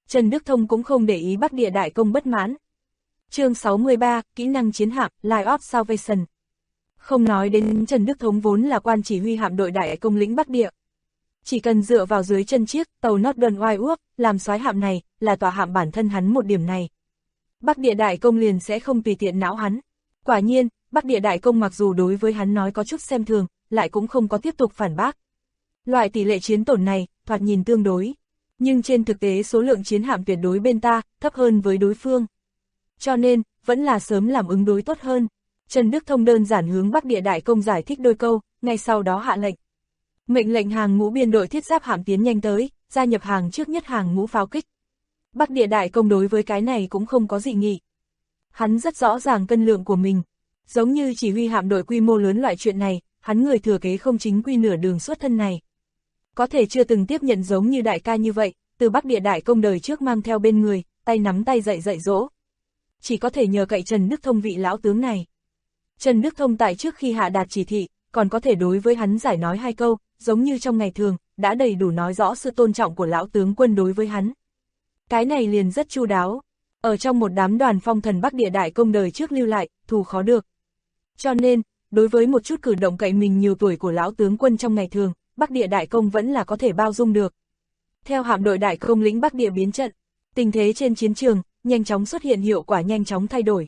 Trần Đức Thông cũng không để ý Bắc Địa Đại Công bất mãn. Chương 63, kỹ năng chiến hạm, Line of Salvation. Không nói đến Trần Đức Thông vốn là quan chỉ huy hạm đội Đại Công lĩnh Bắc Địa. Chỉ cần dựa vào dưới chân chiếc tàu Northern Whitewood làm soái hạm này, là tòa hạm bản thân hắn một điểm này. Bắc Địa Đại Công liền sẽ không tùy tiện não hắn. Quả nhiên, Bắc Địa Đại Công mặc dù đối với hắn nói có chút xem thường, lại cũng không có tiếp tục phản bác. Loại tỷ lệ chiến tổn này, thoạt nhìn tương đối. Nhưng trên thực tế số lượng chiến hạm tuyệt đối bên ta, thấp hơn với đối phương. Cho nên, vẫn là sớm làm ứng đối tốt hơn. Trần Đức Thông đơn giản hướng Bắc Địa Đại Công giải thích đôi câu, ngay sau đó hạ lệnh. Mệnh lệnh hàng ngũ biên đội thiết giáp hạm tiến nhanh tới, gia nhập hàng trước nhất hàng ngũ pháo kích. Bắc Địa Đại Công đối với cái này cũng không có dị nghị. Hắn rất rõ ràng cân lượng của mình. Giống như chỉ huy hạm đội quy mô lớn loại chuyện này, hắn người thừa kế không chính quy nửa đường xuất thân này. Có thể chưa từng tiếp nhận giống như đại ca như vậy, từ Bắc Địa Đại Công đời trước mang theo bên người, tay nắm tay dạy dỗ. Chỉ có thể nhờ cậy Trần Đức Thông vị lão tướng này. Trần Đức Thông tại trước khi hạ đạt chỉ thị, còn có thể đối với hắn giải nói hai câu, giống như trong ngày thường, đã đầy đủ nói rõ sự tôn trọng của lão tướng quân đối với hắn. Cái này liền rất chu đáo. Ở trong một đám đoàn phong thần Bắc Địa Đại Công đời trước lưu lại, thù khó được. Cho nên, đối với một chút cử động cậy mình nhiều tuổi của lão tướng quân trong ngày thường, Bắc Địa Đại Công vẫn là có thể bao dung được. Theo hạm đội Đại Công lĩnh Bắc Địa biến trận, tình thế trên chiến trường, nhanh chóng xuất hiện hiệu quả nhanh chóng thay đổi.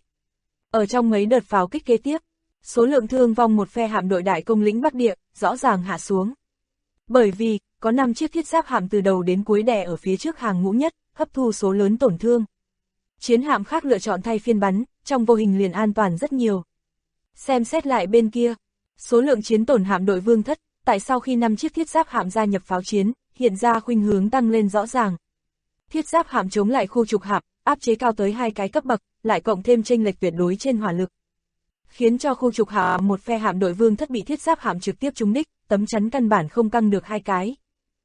Ở trong mấy đợt pháo kích kế tiếp, số lượng thương vong một phe hạm đội Đại Công lĩnh Bắc Địa, rõ ràng hạ xuống. Bởi vì, có 5 chiếc thiết giáp hạm từ đầu đến cuối đè ở phía trước hàng ngũ nhất, hấp thu số lớn tổn thương. Chiến hạm khác lựa chọn thay phiên bắn, trong vô hình liền an toàn rất nhiều. Xem xét lại bên kia, số lượng chiến tổn hạm đội Vương Thất, tại sau khi 5 chiếc thiết giáp hạm gia nhập pháo chiến, hiện ra khuynh hướng tăng lên rõ ràng. Thiết giáp hạm chống lại khu trục hạm, áp chế cao tới 2 cái cấp bậc, lại cộng thêm chênh lệch tuyệt đối trên hỏa lực. Khiến cho khu trục hạm một phe hạm đội Vương Thất bị thiết giáp hạm trực tiếp trúng đích, tấm chắn căn bản không căng được 2 cái.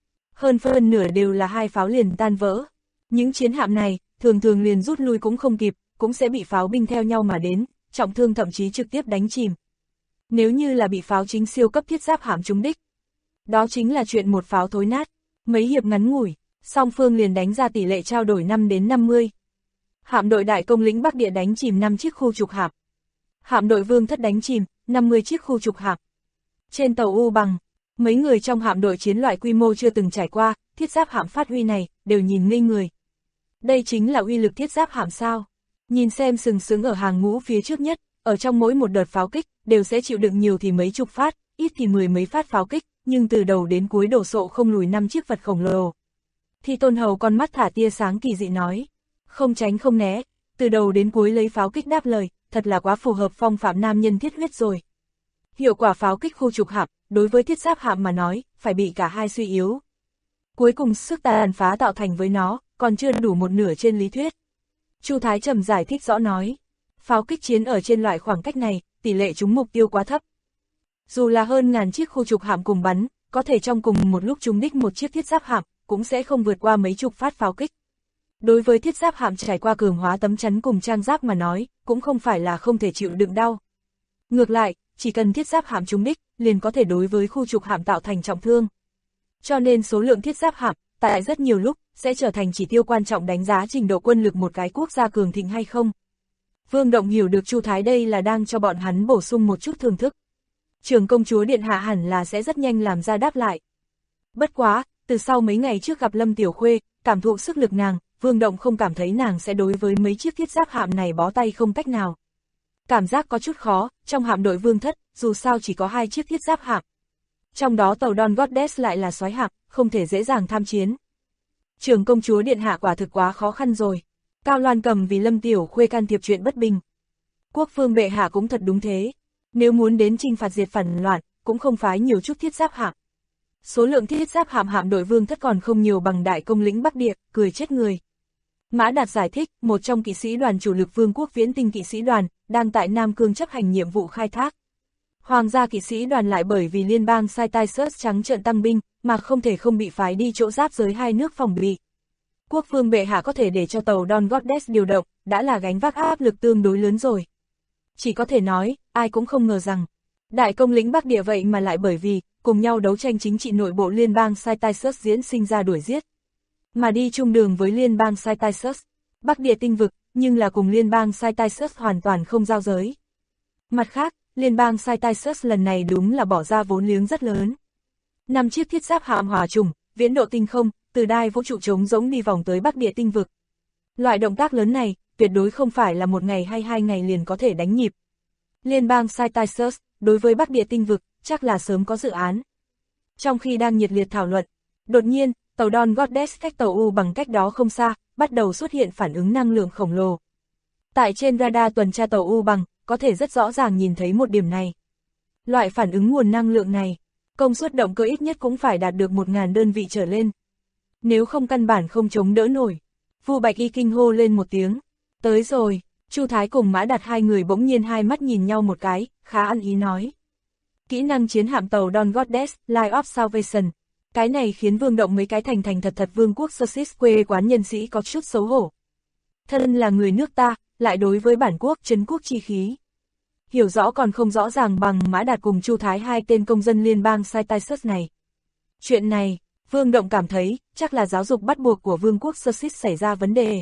Hơn phân nửa đều là 2 pháo liền tan vỡ. Những chiến hạm này, thường thường liền rút lui cũng không kịp, cũng sẽ bị pháo binh theo nhau mà đến, trọng thương thậm chí trực tiếp đánh chìm. Nếu như là bị pháo chính siêu cấp thiết giáp hạm trúng đích, đó chính là chuyện một pháo thối nát. Mấy hiệp ngắn ngủi, song phương liền đánh ra tỷ lệ trao đổi 5 đến 50. Hạm đội Đại Công lĩnh Bắc Địa đánh chìm 5 chiếc khu trục hạm. Hạm đội Vương Thất đánh chìm 50 chiếc khu trục hạm. Trên tàu U Bằng, mấy người trong hạm đội chiến loại quy mô chưa từng trải qua, thiết giáp hạm phát huy này, đều nhìn ngây người. Đây chính là uy lực thiết giáp hạm sao? Nhìn xem sừng sững ở hàng ngũ phía trước nhất, ở trong mỗi một đợt pháo kích, đều sẽ chịu đựng nhiều thì mấy chục phát, ít thì 10 mấy phát pháo kích, nhưng từ đầu đến cuối đổ sộ không lùi 5 chiếc vật khổng lồ. Thì Tôn Hầu con mắt thả tia sáng kỳ dị nói, không tránh không né, từ đầu đến cuối lấy pháo kích đáp lời, thật là quá phù hợp phong phạm nam nhân thiết huyết rồi. Hiệu quả pháo kích khu trục hạm, đối với thiết giáp hạm mà nói, phải bị cả hai suy yếu. Cuối cùng sức tàn phá tạo thành với nó, còn chưa đủ một nửa trên lý thuyết. Chu Thái Trầm giải thích rõ nói, pháo kích chiến ở trên loại khoảng cách này, tỷ lệ trúng mục tiêu quá thấp. Dù là hơn ngàn chiếc khu trục hạm cùng bắn, có thể trong cùng một lúc trúng đích một chiếc thiết giáp hạm, cũng sẽ không vượt qua mấy chục phát pháo kích. Đối với thiết giáp hạm trải qua cường hóa tấm chắn cùng trang giáp mà nói, cũng không phải là không thể chịu đựng đau. Ngược lại, chỉ cần thiết giáp hạm trúng đích, liền có thể đối với khu trục hạm tạo thành trọng thương. Cho nên số lượng thiết giáp hạm, tại rất nhiều lúc, sẽ trở thành chỉ tiêu quan trọng đánh giá trình độ quân lực một cái quốc gia cường thịnh hay không. Vương Động hiểu được Chu Thái đây là đang cho bọn hắn bổ sung một chút thưởng thức. Trưởng công chúa điện hạ hẳn là sẽ rất nhanh làm ra đáp lại. Bất quá, từ sau mấy ngày trước gặp Lâm Tiểu Khuê, cảm thụ sức lực nàng, Vương Động không cảm thấy nàng sẽ đối với mấy chiếc thiết giáp hạm này bó tay không cách nào. Cảm giác có chút khó, trong hạm đội Vương Thất, dù sao chỉ có 2 chiếc thiết giáp hạm. Trong đó tàu Don Goddess lại là soái hạm, không thể dễ dàng tham chiến. Trưởng công chúa điện hạ quả thực quá khó khăn rồi. Cao Loan Cầm vì Lâm Tiểu Khuê can thiệp chuyện bất bình. Quốc phương bệ hạ cũng thật đúng thế. Nếu muốn đến chinh phạt diệt phản loạn, cũng không phái nhiều chút thiết giáp hạm. Số lượng thiết giáp hạm đội Vương Thất còn không nhiều bằng Đại Công lĩnh Bắc Địa, cười chết người. Mã Đạt giải thích, một trong kỵ sĩ đoàn chủ lực Vương quốc Viễn Tinh kỵ sĩ đoàn, đang tại Nam Cương chấp hành nhiệm vụ khai thác. Hoàng gia kỵ sĩ đoàn lại bởi vì liên bang Sai-Tai-Sớt trắng trợn tăng binh, mà không thể không bị phái đi chỗ giáp giới hai nước phòng bị. Quốc phương bệ hạ có thể để cho tàu Don Goddess điều động, đã là gánh vác áp lực tương đối lớn rồi. Chỉ có thể nói, ai cũng không ngờ rằng, Đại Công lĩnh Bắc Địa vậy mà lại bởi vì, cùng nhau đấu tranh chính trị nội bộ liên bang Sai-Tai-Sớt diễn sinh ra đuổi giết. mà đi chung đường với liên bang Cyrtaisus, Bắc Địa tinh vực, nhưng là cùng liên bang Cyrtaisus hoàn toàn không giao giới. Mặt khác, liên bang Cyrtaisus lần này đúng là bỏ ra vốn liếng rất lớn. 5 chiếc thiết giáp hạm hỏa trùng, viễn độ tinh không, từ đai vũ trụ trống rỗng đi vòng tới Bắc Địa tinh vực. Loại động tác lớn này, tuyệt đối không phải là một ngày hay 2 ngày liền có thể đánh nhịp. Liên bang Cyrtaisus, đối với Bắc Địa tinh vực, chắc là sớm có dự án. Trong khi đang nhiệt liệt thảo luận, đột nhiên, tàu Dawn Goddess cách tàu U bằng cách đó không xa, bắt đầu xuất hiện phản ứng năng lượng khổng lồ. Tại trên radar tuần tra tàu U bằng, có thể rất rõ ràng nhìn thấy một điểm này. Loại phản ứng nguồn năng lượng này, công suất động cơ ít nhất cũng phải đạt được 1000 đơn vị trở lên. Nếu không căn bản không chống đỡ nổi. Vu Bạch Y kinh hô lên một tiếng. Tới rồi, Chu Thái cùng Mã Đạt hai người bỗng nhiên hai mắt nhìn nhau một cái, khá ăn ý nói. Kỹ năng chiến hạm tàu Dawn Goddess, Light of Salvation. Cái này khiến Vương Động mấy cái thành thật vương quốc Sussex quê quán nhân sĩ có chút xấu hổ. Thân là người nước ta, lại đối với bản quốc trấn quốc chi khí. Hiểu rõ còn không rõ ràng bằng Mã Đạt cùng Chu Thái hai tên công dân liên bang Cyrtaisus này. Chuyện này, Vương Động cảm thấy, chắc là giáo dục bắt buộc của vương quốc Sussex xảy ra vấn đề.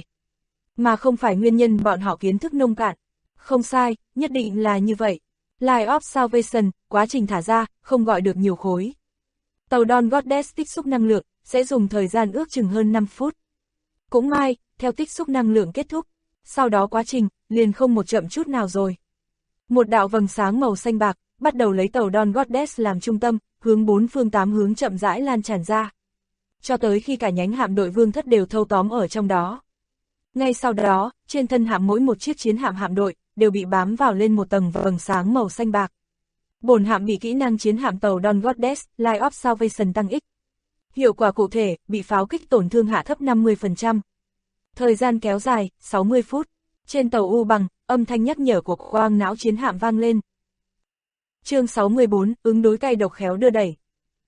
Mà không phải nguyên nhân bọn họ kiến thức nông cạn. Không sai, nhất định là như vậy. Light of Salvation, quá trình thả ra, không gọi được nhiều khối. Tàu Dawn Goddess tích xúc năng lượng, sẽ dùng thời gian ước chừng hơn 5 phút. Cũng may, theo tích xúc năng lượng kết thúc, sau đó quá trình, liền không một chậm chút nào rồi. Một đạo vầng sáng màu xanh bạc, bắt đầu lấy tàu Dawn Goddess làm trung tâm, hướng 4 phương 8 hướng chậm rãi lan tràn ra. Cho tới khi cả nhánh hạm đội Vương Thất đều thâu tóm ở trong đó. Ngay sau đó, trên thân hạm mỗi một chiếc chiến hạm đội, đều bị bám vào lên một tầng vầng sáng màu xanh bạc. Bổn hạm bị kỹ năng chiến hạm tàu Dawn Goddess, Light of Salvation tăng X. Hiệu quả cụ thể, bị pháo kích tổn thương hạ thấp 50%. Thời gian kéo dài, 60 phút. Trên tàu U bằng, âm thanh nhắc nhở của quang não chiến hạm vang lên. Chương 64, ứng đối cay độc khéo đưa đẩy.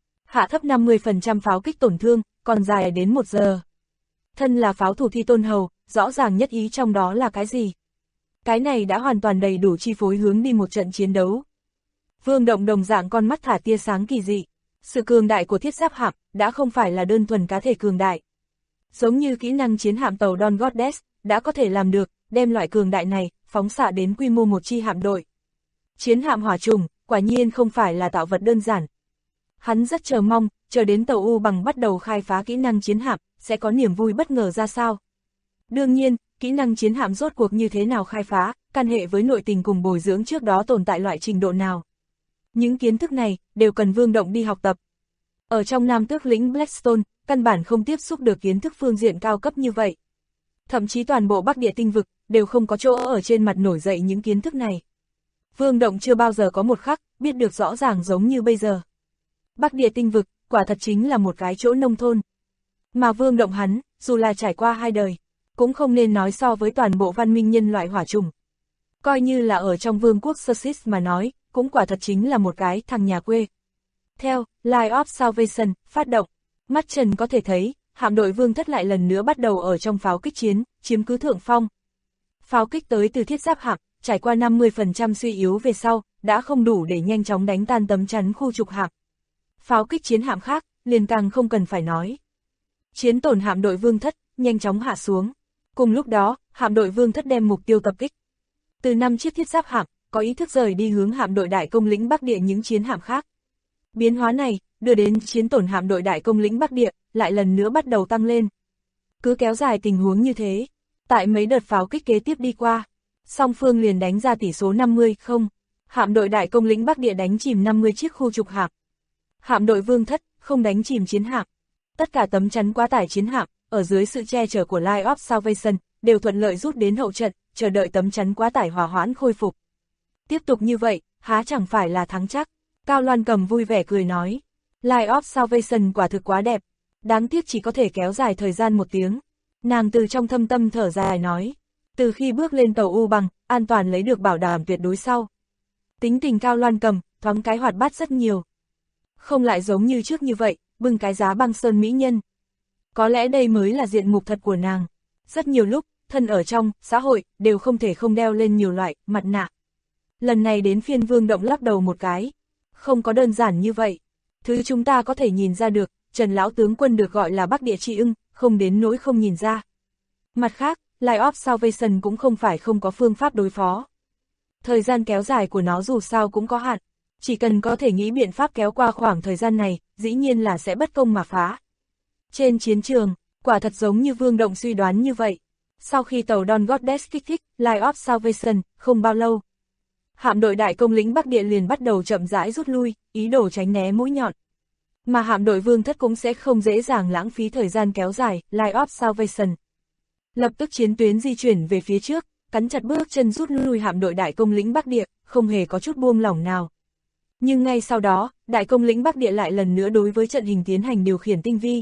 Hạ thấp 50% pháo kích tổn thương, còn dài đến 1 giờ. Thân là pháo thủ Thi Tôn Hầu, rõ ràng nhất ý trong đó là cái gì? Cái này đã hoàn toàn đầy đủ chi phối hướng đi một trận chiến đấu. Vương Động đồng dạng con mắt thả tia sáng kỳ dị. Sự cường đại của thiết giáp hạm đã không phải là đơn thuần cá thể cường đại. Giống như kỹ năng chiến hạm tàu Dawn Goddess đã có thể làm được, đem loại cường đại này phóng xạ đến quy mô một chi hạm đội. Chiến hạm hỏa trùng, quả nhiên không phải là tạo vật đơn giản. Hắn rất chờ mong, chờ đến tàu U bằng bắt đầu khai phá kỹ năng chiến hạm, sẽ có niềm vui bất ngờ ra sao. Đương nhiên, kỹ năng chiến hạm rốt cuộc như thế nào khai phá, can hệ với nội tình cùng bồi dưỡng trước đó tồn tại loại trình độ nào. Những kiến thức này, đều cần Vương Động đi học tập. Ở trong Nam Tước lĩnh Blackstone, căn bản không tiếp xúc được kiến thức phương diện cao cấp như vậy. Thậm chí toàn bộ Bắc Địa tinh vực, đều không có chỗ ở trên mặt nổi dậy những kiến thức này. Vương Động chưa bao giờ có một khắc, biết được rõ ràng giống như bây giờ. Bắc Địa tinh vực, quả thật chính là một cái chỗ nông thôn. Mà Vương Động hắn, dù là trải qua 2 đời, cũng không nên nói so với toàn bộ văn minh nhân loại hỏa trùng. Coi như là ở trong vương quốc Sussex mà nói, cũng quả thật chính là một cái thằng nhà quê. Theo, Light of Salvation, phát động, mắt trần có thể thấy, hạm đội Vương Thất lại lần nữa bắt đầu ở trong pháo kích chiến, chiếm cứ thượng phong. Pháo kích tới từ thiết giáp hạm, trải qua 50% suy yếu về sau, đã không đủ để nhanh chóng đánh tan tấm chắn khu trục hạm. Pháo kích chiến hạm khác, liền càng không cần phải nói. Chiến tổn hạm đội Vương Thất, nhanh chóng hạ xuống. Cùng lúc đó, hạm đội Vương Thất đem mục tiêu tập kích. Từ 5 chiếc thiết giáp hạm, có ý thức rời đi hướng hạm đội Đại Công lĩnh Bắc Địa những chiến hạm khác. Biến hóa này, đưa đến chiến tổn hạm đội Đại Công lĩnh Bắc Địa, lại lần nữa bắt đầu tăng lên. Cứ kéo dài tình huống như thế, tại mấy đợt pháo kích kế tiếp đi qua, song phương liền đánh ra tỷ số 50-0. Hạm đội Đại Công lĩnh Bắc Địa đánh chìm 50 chiếc khu trục hạm. Hạm đội Vương Thất, không đánh chìm chiến hạm. Tất cả tấm chắn quá tải chiến hạm, ở dưới sự che chở của Light of Salvation, đều thuận lợi rút đến hậu trận, chờ đợi tấm chắn quá tải hòa hoãn khôi phục. Tiếp tục như vậy, há chẳng phải là thắng chắc. Cao Loan Cầm vui vẻ cười nói. Light of Salvation quả thực quá đẹp. Đáng tiếc chỉ có thể kéo dài thời gian 1 tiếng. Nàng từ trong thâm tâm thở dài nói. Từ khi bước lên tàu U bằng, an toàn lấy được bảo đảm tuyệt đối sau. Tính tình Cao Loan Cầm, thoáng cái hoạt bát rất nhiều. Không lại giống như trước như vậy, bưng cái giá băng sơn mỹ nhân. Có lẽ đây mới là diện mục thật của nàng. Rất nhiều lúc, thân ở trong xã hội, đều không thể không đeo lên nhiều loại mặt nạ. Lần này đến phiên Vương Động lắc đầu một cái. Không có đơn giản như vậy. Thứ chúng ta có thể nhìn ra được, Trần Lão Tướng Quân được gọi là Bắc Địa Tri Ưng, không đến nỗi không nhìn ra. Mặt khác, Light of Salvation cũng không phải không có phương pháp đối phó. Thời gian kéo dài của nó dù sao cũng có hạn, chỉ cần có thể nghĩ biện pháp kéo qua khoảng thời gian này, dĩ nhiên là sẽ bất công mà phá. Trên chiến trường, quả thật giống như Vương Động suy đoán như vậy. Sau khi tàu Dawn Goddess kích thích Light of Salvation, không bao lâu, hạm đội đại công lĩnh Bắc Địa liền bắt đầu chậm rãi rút lui, ý đồ tránh né mũi nhọn. Mà hạm đội Vương Thất cũng sẽ không dễ dàng lãng phí thời gian kéo dài Light of Salvation. Lập tức chiến tuyến di chuyển về phía trước, cắn chặt bước chân rút lui hạm đội đại công lĩnh Bắc Địa, không hề có chút buông lỏng nào. Nhưng ngay sau đó, đại công lĩnh Bắc Địa lại lần nữa đối với trận hình tiến hành điều khiển tinh vi.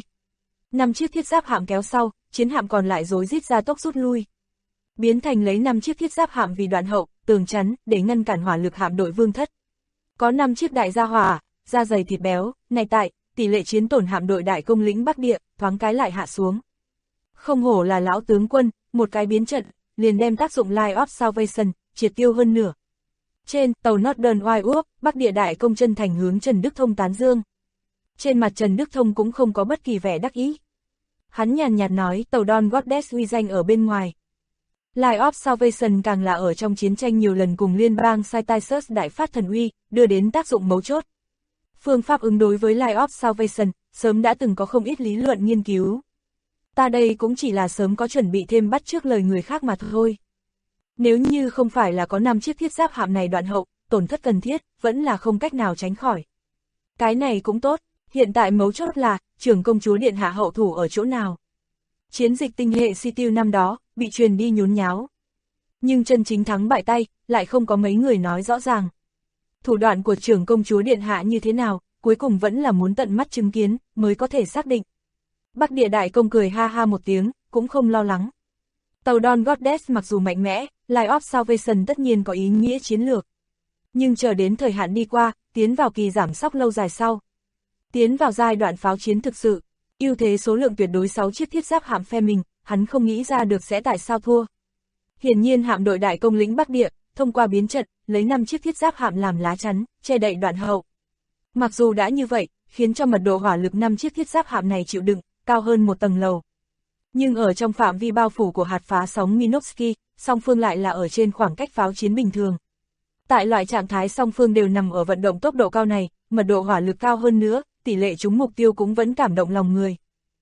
5 chiếc thiết giáp hạm kéo sau, chiến hạm còn lại rối rít ra tốc rút lui. Biến thành lấy 5 chiếc thiết giáp hạm vì đoạn hậu, tường chắn, để ngăn cản hỏa lực hạm đội Vương Thất. Có 5 chiếc đại gia hỏa, da dày thịt béo, này tại, tỷ lệ chiến tổn hạm đội đại công lĩnh Bắc Địa, thoáng cái lại hạ xuống. Không hổ là lão tướng quân, một cái biến trận, liền đem tác dụng Light of Salvation, triệt tiêu hơn nửa. Trên, tàu Northern Wildwood, Bắc Địa đại công chân thành hướng Trần Đức Thông tán dương. Trên mặt Trần Đức Thông cũng không có bất kỳ vẻ đắc ý. Hắn nhàn nhạt nói tàu Dawn Goddess uy danh ở bên ngoài. Light of Salvation càng là ở trong chiến tranh nhiều lần cùng liên bang Cytisus đại phát thần uy, đưa đến tác dụng mấu chốt. Phương pháp ứng đối với Light of Salvation, sớm đã từng có không ít lý luận nghiên cứu. Ta đây cũng chỉ là sớm có chuẩn bị thêm bắt trước lời người khác mà thôi. Nếu như không phải là có 5 chiếc thiết giáp hạm này đoạn hậu, tổn thất cần thiết, vẫn là không cách nào tránh khỏi. Cái này cũng tốt, hiện tại mấu chốt là, trưởng công chúa điện hạ hậu thủ ở chỗ nào. Chiến dịch tinh hệ si tiêu năm đó, bị truyền đi nhốn nháo. Nhưng chân chính thắng bại tay, lại không có mấy người nói rõ ràng. Thủ đoạn của trưởng công chúa điện hạ như thế nào, cuối cùng vẫn là muốn tận mắt chứng kiến, mới có thể xác định. Bắc Địa đại công cười ha ha một tiếng, cũng không lo lắng. Tàu Dawn Goddess mặc dù mạnh mẽ, Light of Salvation tất nhiên có ý nghĩa chiến lược. Nhưng chờ đến thời hạn đi qua, tiến vào kỳ giảm sóc lâu dài sau. Tiến vào giai đoạn pháo chiến thực sự, ưu thế số lượng tuyệt đối 6 chiếc thiết giáp hạm phe mình, hắn không nghĩ ra được sẽ tại sao thua. Hiển nhiên hạm đội đại công lĩnh Bắc Địa, thông qua biến trận, lấy 5 chiếc thiết giáp hạm làm lá chắn, che đậy đoạn hậu. Mặc dù đã như vậy, khiến cho mật độ hỏa lực 5 chiếc thiết giáp hạm này chịu đựng, cao hơn một tầng lầu. Nhưng ở trong phạm vi bao phủ của hạt phá sóng Minovsky, song phương lại là ở trên khoảng cách pháo chiến bình thường. Tại loại trạng thái song phương đều nằm ở vận động tốc độ cao này, mật độ hỏa lực cao hơn nữa, tỷ lệ trúng mục tiêu cũng vẫn cảm động lòng người.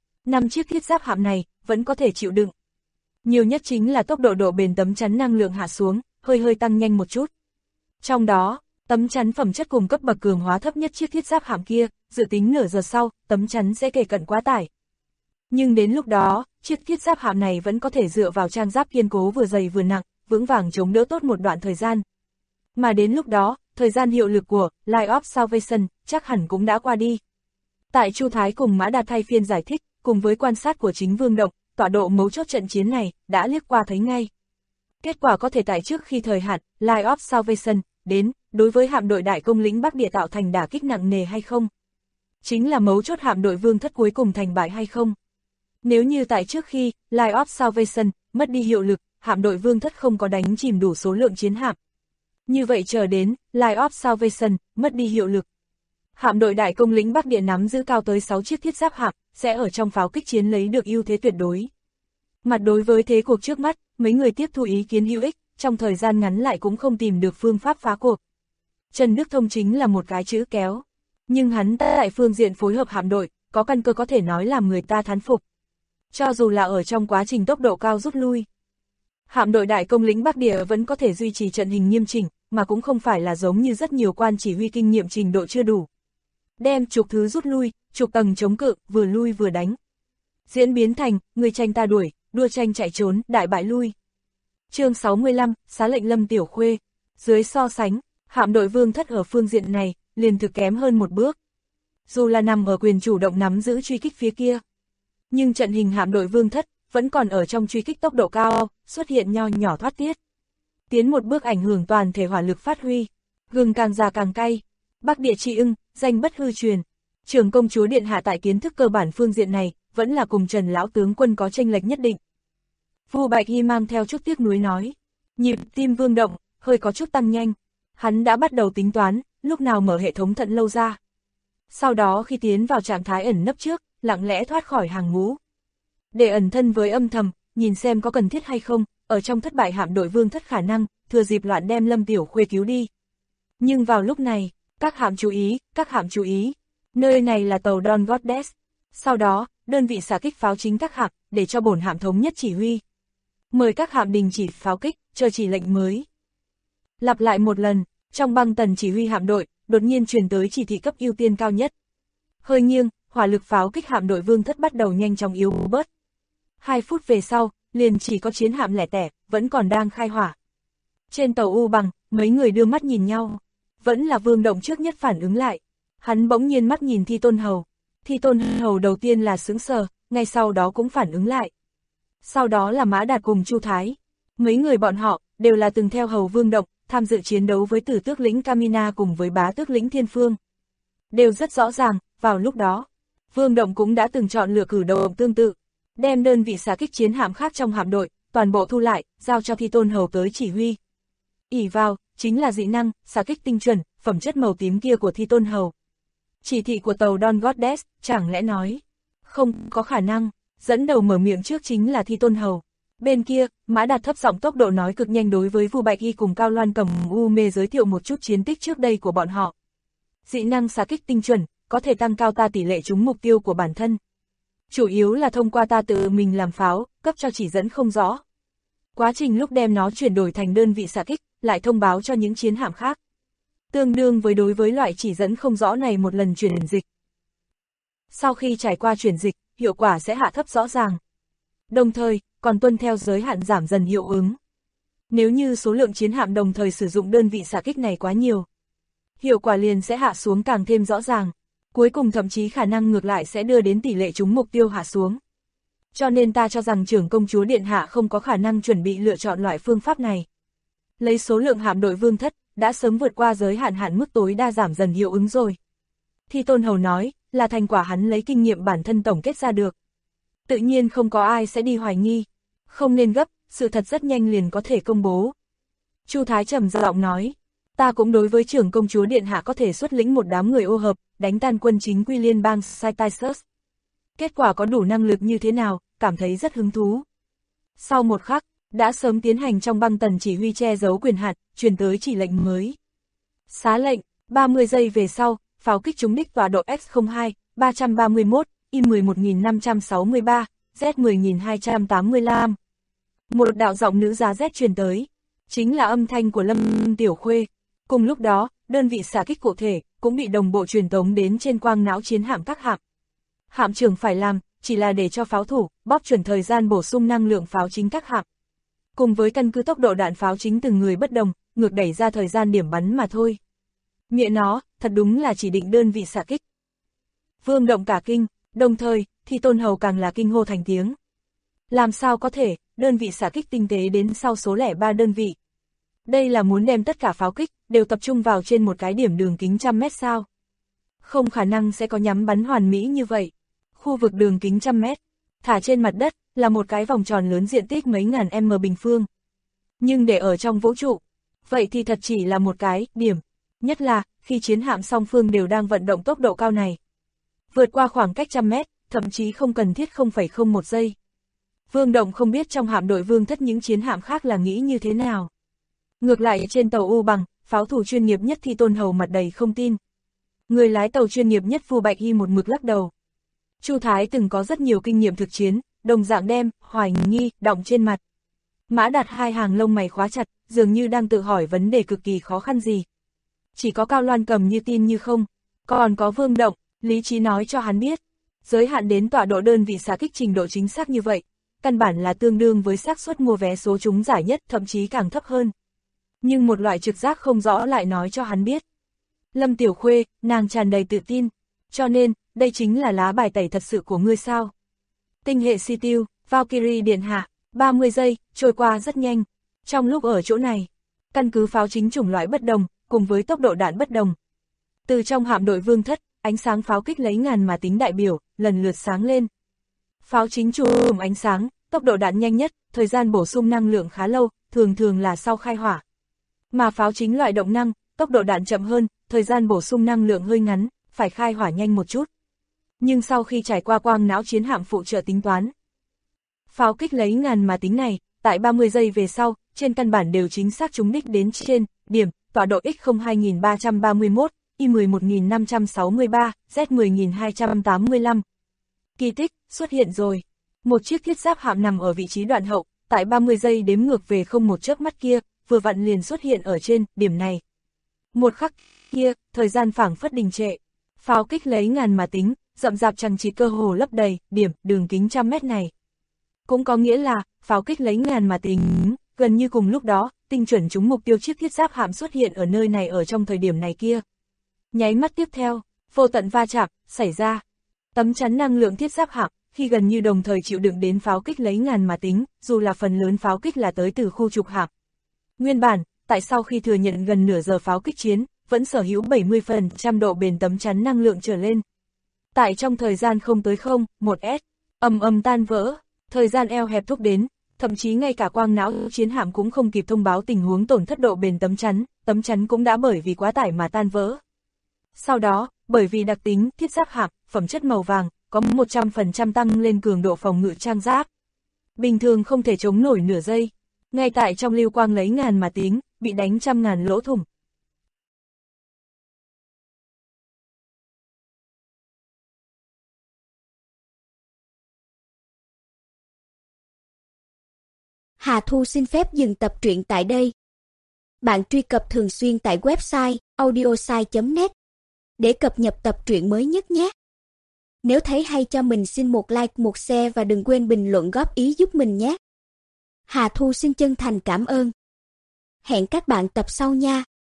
5 chiếc thiết giáp hạm này, vẫn có thể chịu đựng. Nhiều nhất chính là tốc độ độ bền tấm chắn năng lượng hạ xuống, hơi tăng nhanh một chút. Trong đó, tấm chắn phẩm chất cùng cấp bậc cường hóa thấp nhất chiếc thiết giáp hạm kia, dự tính nửa giờ sau, tấm chắn sẽ kề cận quá tải. Nhưng đến lúc đó, chiếc thiết giáp hạm này vẫn có thể dựa vào trang giáp kiên cố vừa dày vừa nặng, vững vàng chống đỡ tốt một đoạn thời gian. Mà đến lúc đó, thời gian hiệu lực của Light of Salvation chắc hẳn cũng đã qua đi. Tại Chu Thái cùng Mã Đạt thay phiên giải thích, cùng với quan sát của chính Vương Động, tọa độ mấu chốt trận chiến này, đã liếc qua thấy ngay. Kết quả có thể tại trước khi thời hạn, Light of Salvation, đến, đối với hạm đội đại công lĩnh Bắc Địa tạo thành đả kích nặng nề hay không? Chính là mấu chốt hạm đội Vương Thất cuối cùng thành bại hay không? Nếu như tại trước khi, Light of Salvation, mất đi hiệu lực, hạm đội Vương Thất không có đánh chìm đủ số lượng chiến hạm. Như vậy chờ đến, Light of Salvation, mất đi hiệu lực. Hạm đội đại công lĩnh Bắc Địa nắm giữ cao tới 6 chiếc thiết giáp hạm, sẽ ở trong pháo kích chiến lấy được ưu thế tuyệt đối. Mặt đối với thế cuộc trước mắt, mấy người tiếp thu ý kiến hữu ích, trong thời gian ngắn lại cũng không tìm được phương pháp phá cuộc. Trần Đức Thông chính là một cái chữ kéo. Nhưng hắn tại phương diện phối hợp hạm đội, có căn cơ có thể nói làm người ta thán phục. Cho dù là ở trong quá trình tốc độ cao rút lui, hạm đội đại công lĩnh Bắc Địa vẫn có thể duy trì trận hình nghiêm chỉnh, mà cũng không phải là giống như rất nhiều quan chỉ huy kinh nghiệm trình độ chưa đủ. Đem chục thứ rút lui, chục tầng chống cự, vừa lui vừa đánh. Diễn biến thành, người tranh ta đuổi, đua tranh chạy trốn, đại bại lui. Chương 65, xá lệnh Lâm Tiểu Khuê. Dưới so sánh, hạm đội Vương Thất ở phương diện này, liền thực kém hơn một bước. Dù là nằm ở quyền chủ động nắm giữ truy kích phía kia, nhưng trận hình hạm đội Vương Thất, vẫn còn ở trong truy kích tốc độ cao, xuất hiện nho nhỏ thoát tiết. Tiến một bước ảnh hưởng toàn thể hỏa lực phát huy, gừng càng già càng cay. Bắc Địa Tri Ưng, danh bất hư truyền. Trưởng công chúa điện hạ tại kiến thức cơ bản phương diện này, vẫn là cùng Trần lão tướng quân có chênh lệch nhất định. Vu Bạch Hy mang theo chút tiếc nuối nói, nhịp tim Vương Động hơi có chút tăng nhanh. Hắn đã bắt đầu tính toán, lúc nào mở hệ thống thận lâu ra. Sau đó khi tiến vào trạng thái ẩn nấp trước, lặng lẽ thoát khỏi hàng ngũ. Để ẩn thân với âm thầm, nhìn xem có cần thiết hay không, ở trong thất bại hạm đội Vương Thất khả năng, thừa dịp loạn đem Lâm Tiểu Khuê cứu đi. Nhưng vào lúc này, các hạm chú ý, nơi này là tàu Dawn Goddess. Sau đó, đơn vị xạ kích pháo chính các hạm, để cho bổn hạm thống nhất chỉ huy. Mời các hạm đình chỉ pháo kích, chờ chỉ lệnh mới. Lặp lại một lần, trong băng tần chỉ huy hạm đội, đột nhiên truyền tới chỉ thị cấp ưu tiên cao nhất. Hơi nghiêng, hỏa lực pháo kích hạm đội Vương Thất bắt đầu nhanh chóng yếu bớt. 2 phút về sau, liền chỉ có chiến hạm lẻ tẻ, vẫn còn đang khai hỏa. Trên tàu U Bằng, mấy người đưa mắt nhìn nhau. Vẫn là Vương Động trước nhất phản ứng lại. Hắn bỗng nhiên mắt nhìn Thi Tôn Hầu. Thi Tôn Hầu đầu tiên là sững sờ, ngay sau đó cũng phản ứng lại. Sau đó là Mã Đạt cùng Chu Thái. Mấy người bọn họ, đều là từng theo Hầu Vương Động, tham dự chiến đấu với Tử Tước lĩnh Camina cùng với Bá Tước lĩnh Thiên Phương. Đều rất rõ ràng, vào lúc đó, Vương Động cũng đã từng chọn lựa cử động tương tự. Đem đơn vị xạ kích chiến hạm khác trong hạm đội, toàn bộ thu lại, giao cho Thi Tôn Hầu tới chỉ huy. Ỷ vào, chính là dị năng, xạ kích tinh chuẩn, phẩm chất màu tím kia của Thi Tôn Hầu. Chỉ thị của tàu Dawn Goddess, chẳng lẽ nói, không có khả năng, dẫn đầu mở miệng trước chính là Thi Tôn Hầu. Bên kia, Mã Đạt thấp giọng tốc độ nói cực nhanh đối với Vu Bạch Y cùng Cao Loan Cầm U Mê giới thiệu một chút chiến tích trước đây của bọn họ. Dị năng xạ kích tinh chuẩn, có thể tăng cao ta tỷ lệ trúng mục tiêu của bản thân. Chủ yếu là thông qua ta tự mình làm pháo, cấp cho chỉ dẫn không rõ. Quá trình lúc đem nó chuyển đổi thành đơn vị xạ kích, lại thông báo cho những chiến hạm khác. Tương đương với đối với loại chỉ dẫn không rõ này một lần chuyển dịch. Sau khi trải qua chuyển dịch, hiệu quả sẽ hạ thấp rõ ràng. Đồng thời, còn tuân theo giới hạn giảm dần hiệu ứng. Nếu như số lượng chiến hạm đồng thời sử dụng đơn vị xạ kích này quá nhiều, hiệu quả liền sẽ hạ xuống càng thêm rõ ràng. Cuối cùng thậm chí khả năng ngược lại sẽ đưa đến tỷ lệ trúng mục tiêu hạ xuống. Cho nên ta cho rằng trưởng công chúa Điện Hạ không có khả năng chuẩn bị lựa chọn loại phương pháp này. Lấy số lượng hạm đội Vương Thất, đã sớm vượt qua giới hạn hạn mức tối đa giảm dần hiệu ứng rồi. Thi Tôn Hầu nói, là thành quả hắn lấy kinh nghiệm bản thân tổng kết ra được. Tự nhiên không có ai sẽ đi hoài nghi. Không nên gấp, sự thật rất nhanh liền có thể công bố. Chu Thái trầm giọng nói, ta cũng đối với trưởng công chúa Điện Hạ có thể xuất lĩnh một đám người ô hợp, đánh tan quân chính quy liên bang Cytisus. Kết quả có đủ năng lực như thế nào, cảm thấy rất hứng thú. Sau một khắc, đã sớm tiến hành trong băng tần chỉ huy che giấu quyền hạn, truyền tới chỉ lệnh mới. Xá lệnh, 30 giây về sau, pháo kích trúng đích tọa độ X02, 331, Y11563, Z10285. Một đạo giọng nữ giá Z truyền tới, chính là âm thanh của Lâm Tiểu Khuê. Cùng lúc đó, đơn vị xạ kích cụ thể, cũng bị đồng bộ truyền tống đến trên quang não chiến hạm các hạm. Hạm trưởng phải làm, chỉ là để cho pháo thủ, bóp chuẩn thời gian bổ sung năng lượng pháo chính các hạm. Cùng với căn cứ tốc độ đạn pháo chính từng người bất đồng, ngược đẩy ra thời gian điểm bắn mà thôi. Nghĩa nó, thật đúng là chỉ định đơn vị xạ kích. Vương Động cả kinh, đồng thời, Thi Tôn Hầu càng là kinh hô thành tiếng. Làm sao có thể, đơn vị xạ kích tinh tế đến sau số lẻ 3 đơn vị. Đây là muốn đem tất cả pháo kích, đều tập trung vào trên một cái điểm đường kính 100 mét sao. Không khả năng sẽ có nhắm bắn hoàn mỹ như vậy. Khu vực đường kính 100 mét, thả trên mặt đất, là một cái vòng tròn lớn diện tích mấy ngàn m bình phương. Nhưng để ở trong vũ trụ, vậy thì thật chỉ là một cái điểm. Nhất là, khi chiến hạm song phương đều đang vận động tốc độ cao này. Vượt qua khoảng cách 100 mét, thậm chí không cần thiết 0,01 giây. Vương Động không biết trong hạm đội Vương Thất những chiến hạm khác là nghĩ như thế nào. Ngược lại trên tàu U Bằng, pháo thủ chuyên nghiệp nhất Thi Tôn Hầu mặt đầy không tin. Người lái tàu chuyên nghiệp nhất Vu Bạch Y một mực lắc đầu. Chu Thái từng có rất nhiều kinh nghiệm thực chiến, đồng dạng đem, hoài nghi, đọng trên mặt. Mã Đạt hai hàng lông mày khóa chặt, dường như đang tự hỏi vấn đề cực kỳ khó khăn gì. Chỉ có Cao Loan Cầm như tin như không, còn có Vương Động, lý trí nói cho hắn biết. Giới hạn đến tọa độ đơn vị xạ kích trình độ chính xác như vậy, căn bản là tương đương với xác suất mua vé số trúng giải nhất, thậm chí càng thấp hơn. Nhưng một loại trực giác không rõ lại nói cho hắn biết. Lâm Tiểu Khuê, nàng tràn đầy tự tin, cho nên, đây chính là lá bài tẩy thật sự của ngươi sao. Tinh hệ si tiêu, Valkyrie Điện Hạ, 30 giây, trôi qua rất nhanh. Trong lúc ở chỗ này, căn cứ pháo chính chủng loại bất đồng, cùng với tốc độ đạn bất đồng. Từ trong hạm đội Vương Thất, ánh sáng pháo kích lấy ngàn mà tính đại biểu, lần lượt sáng lên. Pháo chính chùm ánh sáng, tốc độ đạn nhanh nhất, thời gian bổ sung năng lượng khá lâu, thường thường là sau khai hỏa. Mà pháo chính loại động năng, tốc độ đạn chậm hơn, thời gian bổ sung năng lượng hơi ngắn, phải khai hỏa nhanh một chút. Nhưng sau khi trải qua quang não chiến hạm phụ trợ tính toán, Pháo kích lấy ngàn mà tính này, tại 30 giây về sau, trên căn bản đều chính xác trúng đích đến trên điểm, tọa độ X02331, Y11563, Z10285. Kỳ tích xuất hiện rồi. Một chiếc thiết giáp hạm nằm ở vị trí đoạn hậu, tại 30 giây đếm ngược về không một chớp mắt kia, vừa vặn liền xuất hiện ở trên điểm này. Một khắc kia, thời gian phảng phất đình trệ. Pháo kích lấy ngàn mà tính, rậm rạp chằng chịt cơ hồ lấp đầy điểm đường kính 100 mét này. Cũng có nghĩa là, pháo kích lấy ngàn mà tính, gần như cùng lúc đó, tinh chuẩn trúng mục tiêu chiếc thiết giáp hạm xuất hiện ở nơi này ở trong thời điểm này kia. Nháy mắt tiếp theo, vô tận va chạm xảy ra. Tấm chắn năng lượng thiết giáp hạm, khi gần như đồng thời chịu đựng đến pháo kích lấy ngàn mà tính, dù là phần lớn pháo kích là tới từ khu trục hạm. Nguyên bản, tại sau khi thừa nhận gần nửa giờ pháo kích chiến, vẫn sở hữu 70% độ bền tấm chắn năng lượng trở lên. Tại trong thời gian không tới 0,1 s, ầm tan vỡ, thời gian eo hẹp thúc đến, thậm chí ngay cả quang não chiến hạm cũng không kịp thông báo tình huống tổn thất độ bền tấm chắn cũng đã bởi vì quá tải mà tan vỡ. Sau đó, bởi vì đặc tính thiết giáp hạm, phẩm chất màu vàng, có 100% tăng lên cường độ phòng ngự trang giáp. Bình thường không thể chống nổi nửa giây, ngay tại trong lưu quang lấy ngàn mà tính, bị đánh 100.000 lỗ thủng. Hà Thu xin phép dừng tập truyện tại đây. Bạn truy cập thường xuyên tại website audiosai.net để cập nhật tập truyện mới nhất nhé. Nếu thấy hay cho mình xin một like, một share và đừng quên bình luận góp ý giúp mình nhé. Hà Thu xin chân thành cảm ơn. Hẹn các bạn tập sau nha.